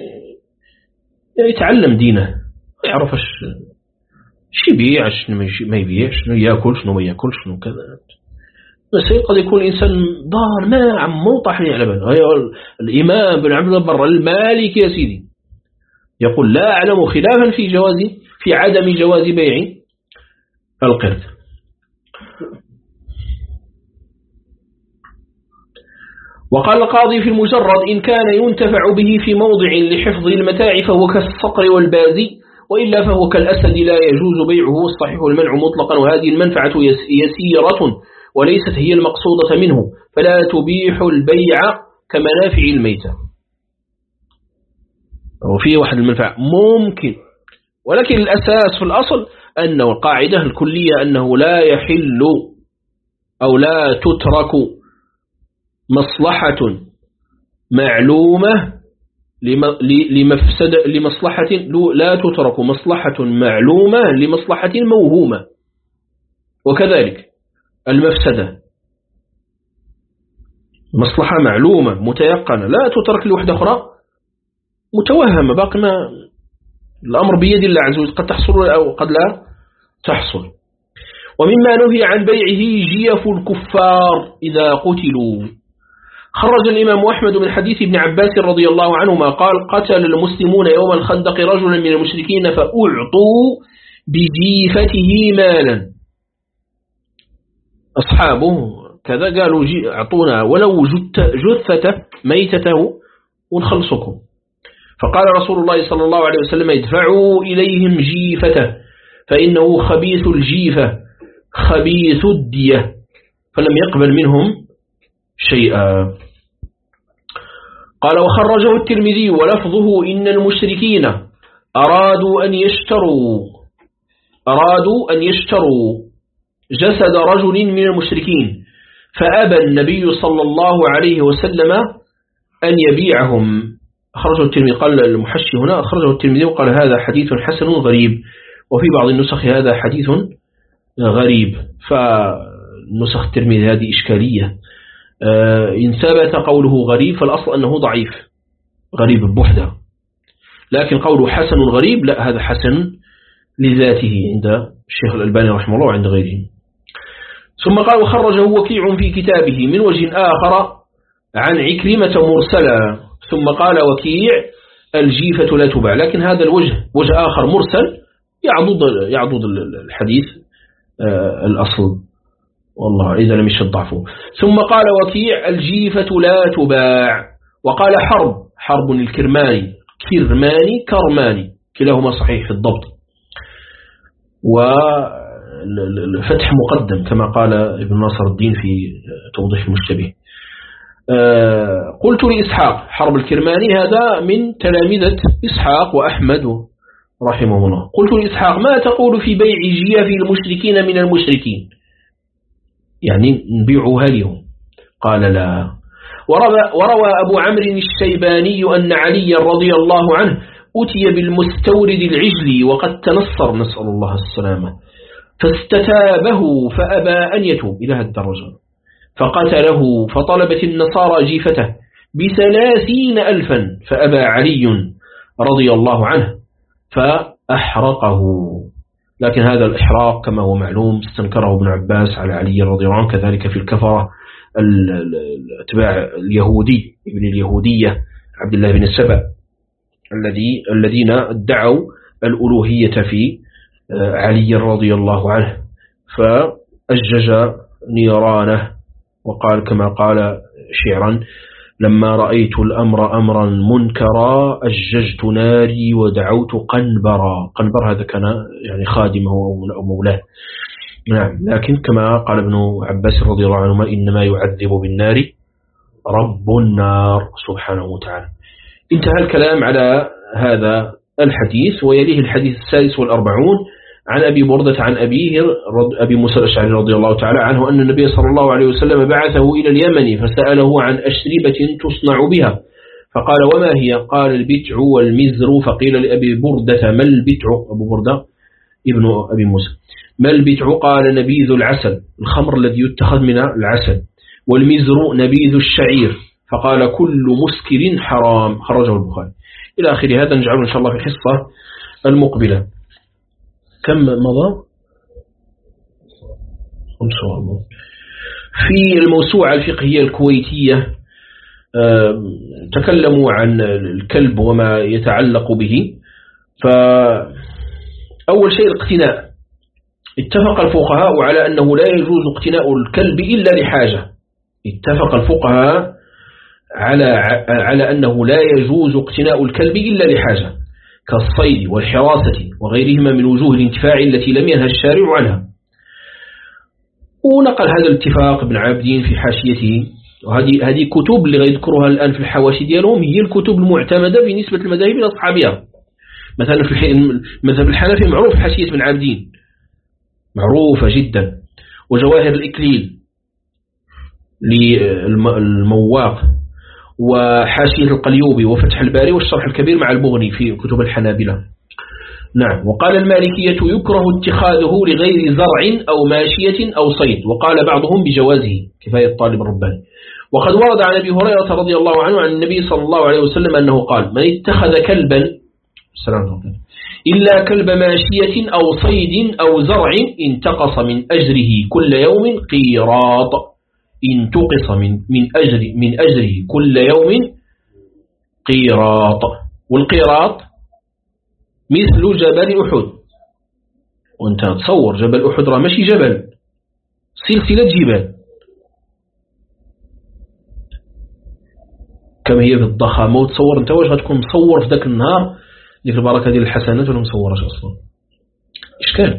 يتعلم دينه، يعرف ايش يبيع شنو ما يبيع، شنو ياكل شنو ما ياكل شنو كذا. بس قد يكون الإنسان ضار ما عم موطح على باله. الإمام بن عبد البر المالكي يا سيدي يقول لا أعلم خلافا في جواز في عدم جواز بيع القرد. وقال القاضي في المجرد إن كان ينتفع به في موضع لحفظ المتاع فهو كالصقر والبازي، وإلا فهو كالأسد لا يجوز بيعه، والصحيح المنع مطلقا، وهذه المنفعة يسيرة وليست هي المقصودة منه، فلا تبيح البيع كمنافع الميتة. وفي واحد المنفعة ممكن، ولكن الأساس في الأصل أنه القاعدة الكلية أنه لا يحل أو لا تترك مصلحة معلومة لمفسد لمصلحة لا تترك مصلحة معلومة لمصلحة موهومة. وكذلك المفسدة مصلحة معلومة متيقنة لا تترك لوحدة أخرى متوهمة، باقنا الأمر بيد الله عز وجل، قد تحصل أو قد لا تحصل. ومما نهي عن بيعه جيف الكفار إذا قتلوا. خرج الإمام أحمد من حديث ابن عباس رضي الله عنهما قال قتل المسلمون يوم الخندق رجلا من المشركين فأعطوا بجيفته مالا. أصحابه كذا قالوا أعطونا ولو جثته ميتته ونخلصكم. فقال رسول الله صلى الله عليه وسلم ادفعوا إليهم جيفته فإنه خبيث الجيفة خبيث الدية، فلم يقبل منهم شيئا. قال وخرجه الترمذي ولفظه إن المشركين أرادوا أن يشتروا أرادوا أن يشتروا جسد رجل من المشركين فأبى النبي صلى الله عليه وسلم أن يبيعهم. أخرجه الترمذي، قال المحشي هنا أخرجه الترمذي وقال هذا حديث حسن غريب، وفي بعض النسخ هذا حديث غريب. فنسخ الترمذي هذه إشكالية، إن ثبت قوله غريب فالأصل أنه ضعيف غريب بوحده، لكن قوله حسن غريب لا، هذا حسن لذاته عند الشيخ الألباني رحمه الله وعند غيره. ثم قال وخرجه وكيع في كتابه من وجه آخر عن عكرمة مرسلا، ثم قال وكيع الجيفة لا تباع، لكن هذا الوجه وجه آخر مرسل يعضد يعضد الحديث الأصل والله إذا لم يشد ضعفه. ثم قال وكيع الجيفة لا تباع. وقال حرب حرب الكرماني كرماني كرماني كلاهما صحيح في الضبط، والفتح مقدم كما قال ابن ناصر الدين في توضيح المشتبه. قلت لإسحاق حرب الكرماني هذا من تلامذة إسحاق وأحمد رحمه الله، قلت لإسحاق ما تقول في بيع جيف المشركين من المشركين، يعني نبيعها لهم؟ قال لا. وروى, وروى أبو عمرو الشيباني أن علي رضي الله عنه أتي بالمستورد العجلي وقد تنصر، نسأل الله السلامة، فاستتابه فأبى أن يتوب إلى الدرجة، فقتله، فطلبت النصارى جيفته بثلاثين ألفا، فأبى علي رضي الله عنه فأحرقه. لكن هذا الإحراق كما هو معلوم استنكره ابن عباس على علي رضي الله عنه، كذلك في الكفرة الاتباع اليهودي ابن اليهودية عبد الله بن السبع الذي الذين ادعوا الألوهية في علي رضي الله عنه، فأجج نيرانه وقال كما قال شعرا: لما رأيت الأمر أمرا منكرا أججت ناري ودعوت قنبرا. قنبر هذا كان يعني خادمه أو مولاه. نعم، لكن كما قال ابن عباس رضي الله عنهما: إنما يعذب بالنار رب النار سبحانه وتعالى. انتهى الكلام على هذا الحديث، ويليه الحديث السادس والأربعون عن أبي بردة عن أبيه أبي موسى الأشعري رضي الله تعالى عنه أن النبي صلى الله عليه وسلم بعثه إلى اليمن فسأله عن أشربة تصنع بها، فقال: وما هي؟ قال: البتع والمزر. فقيل لأبي بردة: ما البتع؟ أبو بردة ابن أبي موسى: ما البتع؟ قال: نبيذ العسل، الخمر الذي يتخذ من العسل، والمزر نبيذ الشعير. فقال: كل مسكر حرام، خرجه البخاري. إلى آخر هذا نجعله إن شاء الله في الحصة المقبلة. كم مضى؟ في الموسوعة الفقهية الكويتية تكلموا عن الكلب وما يتعلق به. فأول شيء الاقتناء. اتفق الفقهاء على أنه لا يجوز اقتناء الكلب إلا لحاجة. اتفق الفقهاء على على أنه لا يجوز اقتناء الكلب إلا لحاجة كالصيد والحراسة وغيرهما من وجوه الانتفاع التي لم ينهى الشارع عنها. ونقل هذا الاتفاق ابن عابدين في حاشيته، وهذه هذه كتب اللي غيذكرها الآن في الحواشي ديالهم هي الكتب المعتمدة بالنسبة للمذاهب إلى أصحابها. مثلا في المذهب الحنفي معروف حاشية ابن عابدين معروفة جدا، وجواهر الإكليل للمواق، وحاشية القليوبي، وفتح الباري، والشرح الكبير مع البغني في كتب الحنابلة. نعم. وقال المالكية: يكره اتخاذه لغير زرع أو ماشية أو صيد، وقال بعضهم بجوازه كفاية الطالب الرباني. وقد ورد عن أبي هريرة رضي الله عنه عن النبي صلى الله عليه وسلم أنه قال: من اتخذ كلبا إلا كلب ماشية أو صيد أو زرع انتقص من أجره كل يوم قيراط. انتقص من من أجر من أجره كل يوم قيراط. والقيراط مثل جبل أحد. وانت تصور جبل أحد راه ماشي جبل، سلسلة جبال كما هي في الضخامة. وتصور انت واش غتكون مصور في ذاك النهار ديك البركة ديال الحسنات ولا مصورش أصلا؟ إشكال.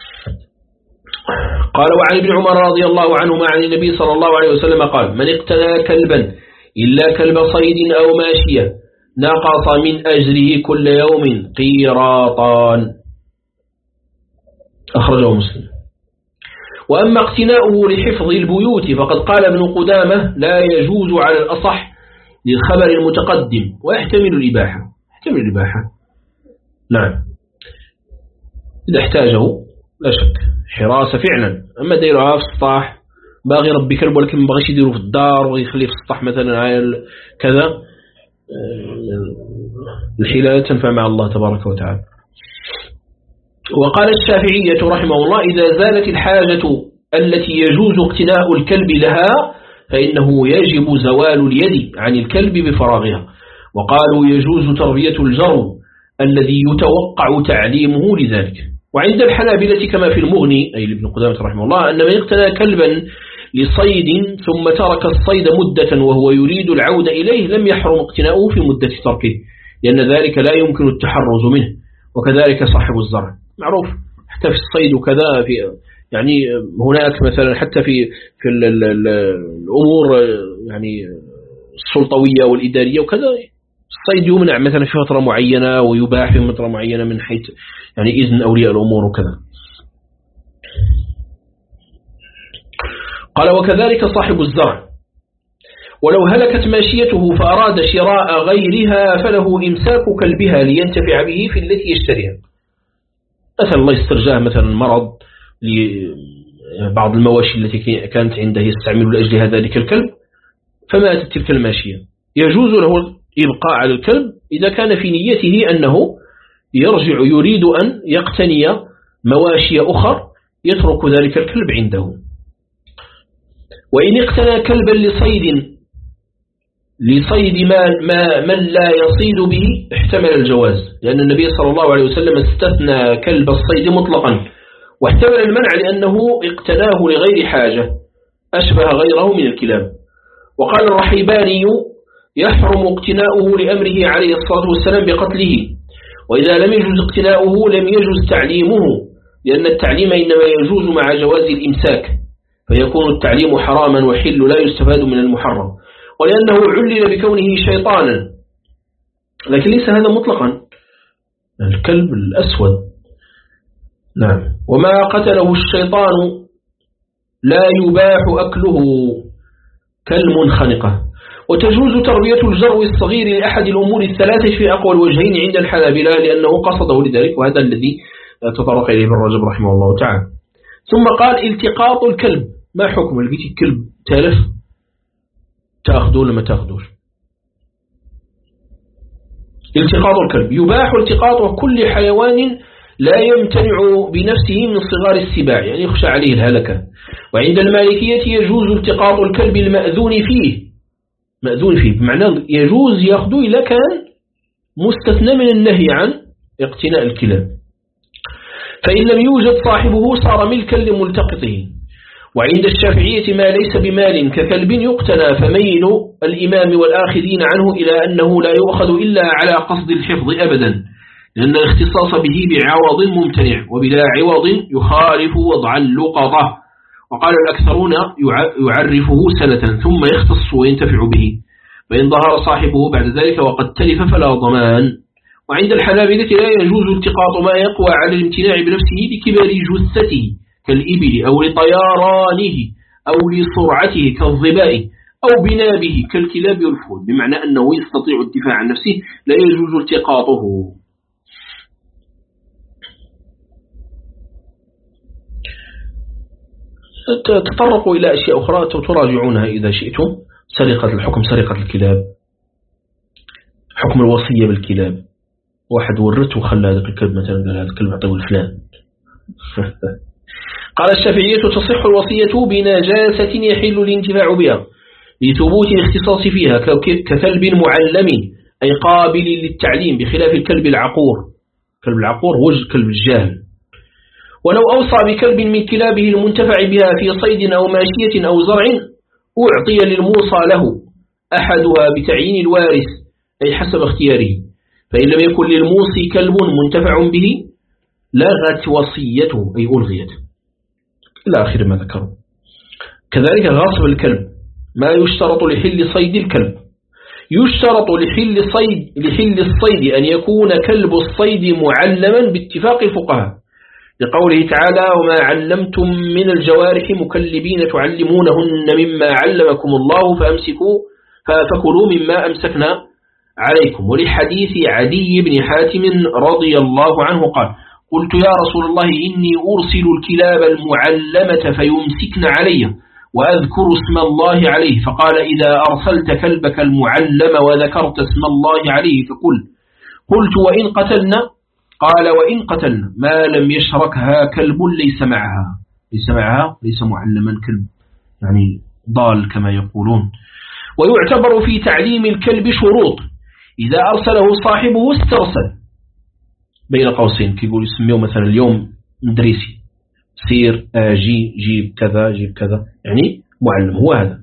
قال: وعن ابن عمر رضي الله عنهما عن النبي صلى الله عليه وسلم قال: من اقتنى كلبا إلا كلب صيد أو ماشية نقص من أجره كل يوم قيراطان. أخرجه مسلم. وأما اقتناؤه لحفظ البيوت فقد قال ابن قدامة: لا يجوز على الأصح للخبر المتقدم، ويحتمل الإباحة. يحتمل الإباحة، نعم، إذا احتاجه لا شك. حراسة فعلا، أما ديرها في السطح باغي ربي كلب ولكن ما بغيش يديروا في الدار ويخليه في السطح مثلا كذا، الحيلة تنفع مع الله تبارك وتعالى. وقال الشافعية رحمه الله: إذا زالت الحاجة التي يجوز اقتناء الكلب لها فإنه يجب زوال اليد عن الكلب بفراغها. وقالوا يجوز تربية الجرو الذي يتوقع تعليمه لذلك. وعند الحنابلة كما في المغني أي لابن قدامة رحمه الله أن من اقتنى كلبا لصيد ثم ترك الصيد مدة وهو يريد العودة إليه لم يحرم اقتناؤه في مدة تركه، لأن ذلك لا يمكن التحرز منه. وكذلك صاحب الزرع معروف حتى في الصيد وكذا، في يعني هناك مثلا حتى في في الأمور يعني السلطوية والإدارية وكذا الصيد يمنع مثلا في فترة معينة ويباح في فترة معينة من حيث يعني إذن أولياء الأمور وكذا. قال: وكذلك صاحب الزرع. ولو هلكت ماشيته فأراد شراء غيرها فله إمساك كلبها لينتفع به في التي يشتريها. مثلا الله يسترجاه مثلا مرض لبعض المواشي التي كانت عنده يستعمل لأجلها ذلك الكلب فماتت تلك الماشية، يجوز له الإبقاء على الكلب إذا كان في نيته أنه يرجع يريد أن يقتني مواشي أخر يترك ذلك الكلب عنده. وإن اقتنى كلبا لصيد لصيد ما, ما من لا يصيد به احتمل الجواز، لأن النبي صلى الله عليه وسلم استثنى كلب الصيد مطلقا، واحتمل المنع لأنه اقتناه لغير حاجة أشبه غيره من الكلاب. وقال الرحيباني يحرم اقتناؤه لأمره عليه الصلاة والسلام بقتله، وإذا لم يجوز اقتناؤه لم يجوز تعليمه، لأن التعليم إنما يجوز مع جواز الإمساك، فيكون التعليم حراما وحل لا يستفاد من المحرم، ولأنه علل بكونه شيطانا، لكن ليس هذا مطلقا. الكلب الأسود نعم، وما قتله الشيطان لا يباح أكله كالمنخنقة. وتجوز تربية الجرو الصغير لأحد الأمور الثلاثة في أقوى الوجهين عند الحنابلة لأنه قصده لذلك، وهذا الذي تطرق إليه ابن رجب رحمه الله تعالى. ثم قال التقاط الكلب، ما حكم لقيت الكلب تالف تأخذه لما تأخذوش؟ التقاط الكلب يباح التقاط كل حيوان لا يمتنع بنفسه من صغار السباع، يعني يخشى عليه الهلكة. وعند المالكية يجوز التقاط الكلب المأذون فيه، مأذون فيه بمعنى يجوز يأخذه إذا كان مستثنى من النهي عن اقتناء الكلاب، فإن لم يوجد صاحبه صار ملكا لملتقطه. وعند الشافعية ما ليس بمال ككلب يقتنى، فميل الإمام والآخذين عنه إلى أنه لا يؤخذ إلا على قصد الحفظ أبدا، لأن الاختصاص به بعوض ممتنع، وبلا عوض يخالف وضع اللقطة. وقال الأكثرون يعرفه سنة ثم يختص وينتفع به، فإن ظهر صاحبه بعد ذلك وقد تلف فلا ضمان. وعند الحنابلة لا يجوز التقاط ما يقوى على الامتناع بنفسه لكبر جثته كالإبل أو لطيرانه أو لسرعته كالظباء أو بنابه كالكلاب والفول، بمعنى أنه يستطيع الدفاع عن نفسه لا يجوز التقاطه. تطرقوا إلى أشياء أخرى تراجعونها إذا شئتم. سرقة الحكم، سرقة الكلاب، حكم الوصية بالكلاب، واحد ورته وخلى هذا الكلب مثلا قال هذا الكلب أعطيه لفلان. قال الشافعية تصح الوصية بنجاسة يحل الانتفاع بها لثبوت الاختصاص فيها ككلب معلم أي قابل للتعليم، بخلاف الكلب العقور. كلب العقور هو كلب الجاهل. ولو أوصى بكلب من كلابه المنتفع بها في صيد أو ماشية أو زرع أعطي للموصى له أحدها بتعيين الوارث أي حسب اختياره، فإن لم يكن للموصي كلب منتفع به لغت وصيته أي ألغيت، إلى آخر ما ذكروا. كذلك غصب الكلب ما يشترط لحل صيد الكلب، يشترط لحل صيد لحل الصيد أن يكون كلب الصيد معلما باتفاق الفقهاء، لقوله تعالى وما علمتم من الجوارح مكلبين تعلمونهن مما علمكم الله فأمسكوا فكلوا مما أمسكنا عليكم. ولحديث عدي بن حاتم رضي الله عنه قال قلت يا رسول الله إني أرسل الكلاب المعلمة فيمسكن علي وأذكر اسم الله عليه، فقال إذا أرسلت كلبك المعلم وذكرت اسم الله عليه فقل. قلت وإن قتلنا؟ قال وإن قتلنا ما لم يشركها كلب ليس معها، ليس معها ليس معلما كلب يعني ضال كما يقولون. ويعتبر في تعليم الكلب شروط، إذا أرسله صاحبه استرسل بين قوسين كيقول يسميه مثلا اليوم مدرسي سير آجي جيب كذا جيب كذا يعني معلم هو هذا.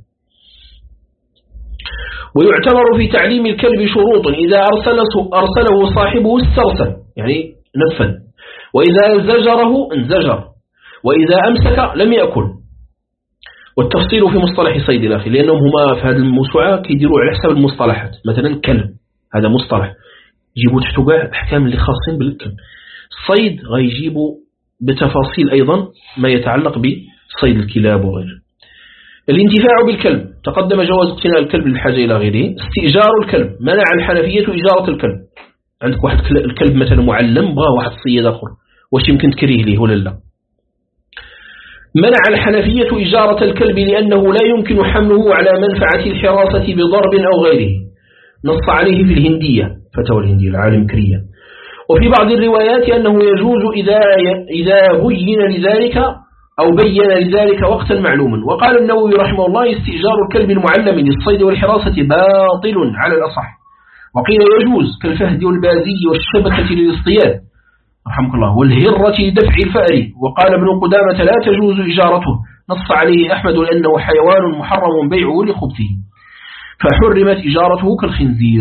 ويعتبر في تعليم الكلب شروط، إذا أرسله, أرسله صاحبه استرسل يعني نفذ، وإذا زجره انزجر، وإذا أمسك لم يأكل. والتفصيل في مصطلح صيد الأخي، لأنهم هما في هذه الموسوعة كيديروا على حسب المصطلحات. مثلا كلب هذا مصطلح يجيبوا تحته كاع أحكام اللي خاصين بالكلب. الصيد غيجيبوا بتفاصيل أيضا ما يتعلق بصيد الكلاب وغيره. الانتفاع بالكلب تقدم جواز اقتناء الكلب للحاجة إلى غيره. استئجار الكلب، منع الحنفية إجارة الكلب. عندك واحد الكلب مثلا معلم بغى واحد الصيد آخر، واش يمكن تكريه ليه ولا لا؟ منع الحنفية إجارة الكلب لأنه لا يمكن حمله على منفعة الحراسة بضرب أو غيره، نص عليه في الهندية، فتوى الهندية العالم كرية. وفي بعض الروايات أنه يجوز إذا إذا بين لذلك أو بين لذلك وقتا معلوما. وقال النووي رحمه الله استئجار الكلب المعلم للصيد والحراسة باطل على الأصح، وقيل يجوز كالفهد والبازي والشبكة للاصطياد رحمك الله والهرة لدفع الفأر. وقال ابن قدامة لا تجوز إجارته، نص عليه أحمد لأنه حيوان محرم بيعه لخبثه، فحرمت إجارته كالخنزير.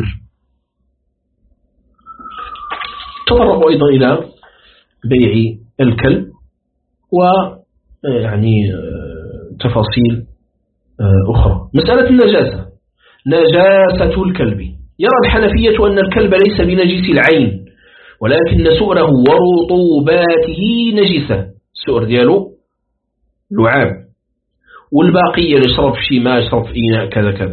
تطرق أيضا إلى بيع الكلب ويعني تفاصيل أخرى. مسألة النجاسة، نجاسة الكلب. يرى الحنفية أن الكلب ليس بنجس العين، ولكن سؤره ورطوباته نجسة، سؤر دياله لعاب، والباقية يشرب في شي ما يشرب في إناء كذا كذا.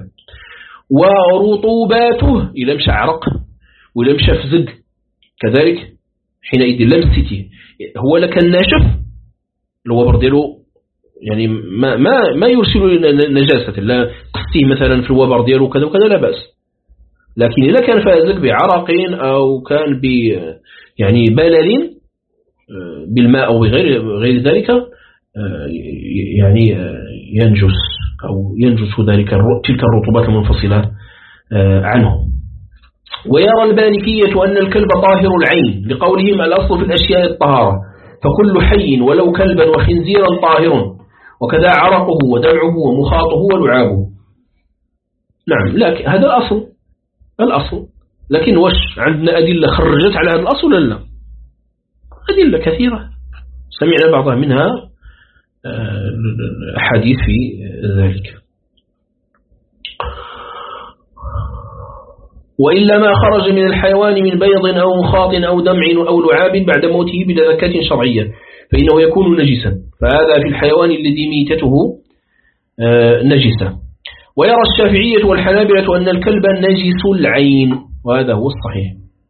ورطوباته إذا مشى عرق وإذا مشى فزق كذلك حينئذ لمستي هو لك الناشف الوبر دياله يعني ما ما ما يرسل نجاسة، لا قصتيه مثلا في الوبر دياله كذا وكذا لا بأس. لكن إذا كان فازق بعرق أو كان ب يعني بلل بالماء أو غير غير ذلك يعني ينجس أو ينجس ذلك تلك الرطوبات المنفصلة عنه. ويرى المالكية أن الكلب طاهر العين لقولهم الأصل في الأشياء الطهارة، فكل حي ولو كلبا وخنزيرا طاهر، وكذا عرقه ودمعه ومخاطه ولعابه. نعم، لكن هذا الأصل الأصل لكن وش عندنا أدلة خرجت على هذا الأصل ولا لا؟ أدلة كثيرة سمعنا بعضها منها حديث في ذلك. وإلا ما خرج من الحيوان من بيض أو مخاط أو دمع أو لعاب بعد موته بلا زكاة شرعية فإنه يكون نجسا، فهذا في الحيوان الذي ميتته نجسة. ويرى الشافعية والحنابلة أن الكلب نجس العين، وهذا هو الصحيح.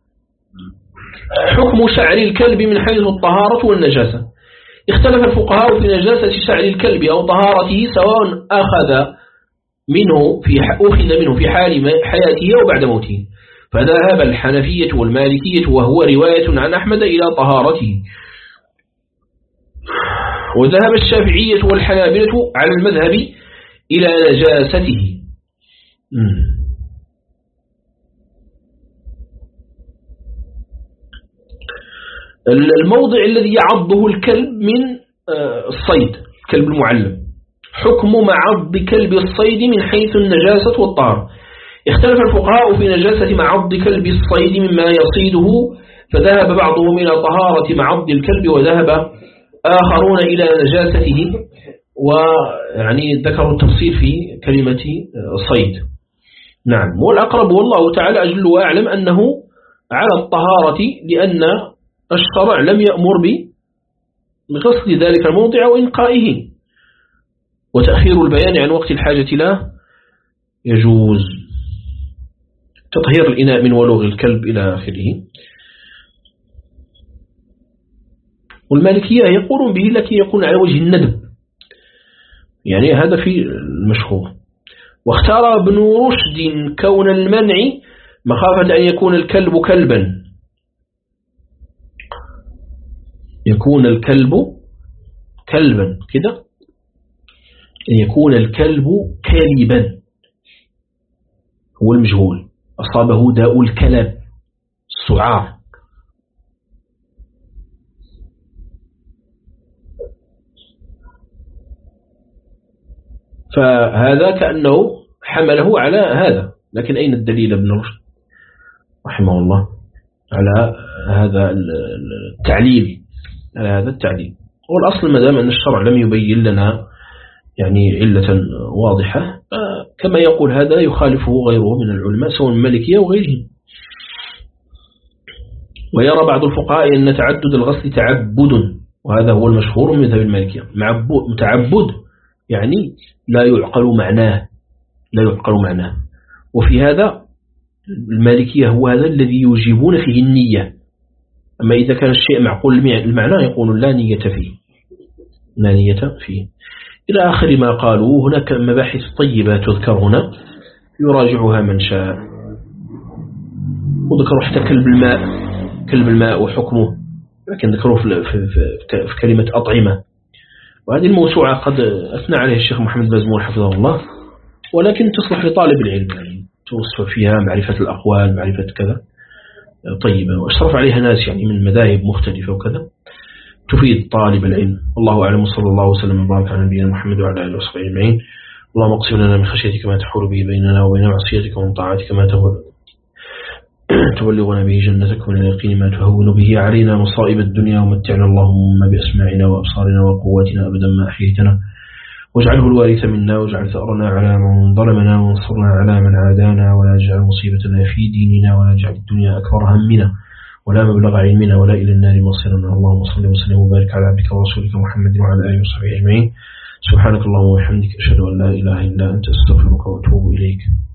حكم شعر الكلب من حيث الطهارة والنجاسة. اختلف الفقهاء في نجاسة شعر الكلب أو طهارته سواء أخذ منه في أخذ منه في حال حياته أو بعد موته، فذهب الحنفية والمالكية وهو رواية عن أحمد إلى طهارته، وذهب الشافعية والحنابلة على المذهب إلى نجاسته. الموضع الذي يعضه الكلب من الصيد، الكلب المعلم، حكم معض كلب الصيد من حيث النجاسة والطهارة. اختلف الفقهاء في نجاسة معض كلب الصيد مما يصيده، فذهب بعضهم إلى طهارة معض الكلب وذهب آخرون إلى نجاسته، ويعني ذكروا التفصيل في كلمة صيد. نعم، والأقرب والله تعالى أجل وأعلم أنه على الطهارة، لأن الشرع لم يأمر بغسل ذلك الموضع وإنقائه، وتأخير البيان عن وقت الحاجة له يجوز. تطهير الإناء من ولوغ الكلب إلى آخره. والمالكية يقولون به لكن يكون على وجه الندب، يعني هذا في المشهور. واختار ابن رشد كون المنع مخافة أن يكون الكلب كلبا، يكون الكلب كلبا كده، أن يكون الكلب كلبا هو المجهول، أصابه داء الكلب السعار. فهذا كأنه حمله على هذا، لكن أين الدليل ابن رشد رحمه الله على هذا التعليل، على هذا التعليل؟ والأصل ما دام أن الشرع لم يبين لنا يعني علة واضحة، كما يقول هذا يخالفه غيره من العلماء سواء المالكية وغيرهم. ويرى بعض الفقهاء أن تعدد الغسل تعبد، وهذا هو المشهور من مذهب المالكية. تعبد يعني لا يعقل معناه، لا يعقل معناه. وفي هذا المالكية هو هذا الذي يوجبون فيه النية. أما إذا كان الشيء معقول المعنى يقول لا نية فيه، لا نية فيه. إلى آخر ما قالوا. هناك مباحث طيبة تذكر هنا يراجعها من شاء. وذكروا حتى كلب الماء، كلب الماء وحكمه، لكن ذكروا في, في, في, في كلمة أطعمة. وهذه الموسوعة قد أثنى عليه الشيخ محمد بازمول حفظه الله، ولكن تصلح لطالب العلم، يعني توصف فيها معرفة الأقوال، معرفة كذا، طيبة، وأشرف عليها ناس يعني من مذاهب مختلفة وكذا، تفيد طالب العلم. والله أعلم، صلى الله وسلم وبارك على نبينا محمد وعلى آله وصحبه أجمعين. اللهم اقسم لنا من خشيتك ما تحول به بيننا وبين معصيتك، ومن طاعتك ما تبلغنا به جنتك، ومن اليقين ما تهون به علينا مصائب الدنيا، ومتعنا اللهم بأسماعنا وأبصارنا وقواتنا أبدا ما أحييتنا، واجعله الوارث منا، واجعل ثأرنا على من ظلمنا، وانصرنا على من عادانا، ولا تجعل مصيبتنا في ديننا، ولا تجعل الدنيا أكبر همنا ولا مبلغ علمنا، ولا إلى النار مصيرنا. اللهم صل وسلم وبارك على عبدك ورسولك محمد وعلى آله وصحبه أجمعين. سبحانك اللهم وبحمدك، أشهد أن لا إله إلا أنت، أستغفرك وأتوب إليك.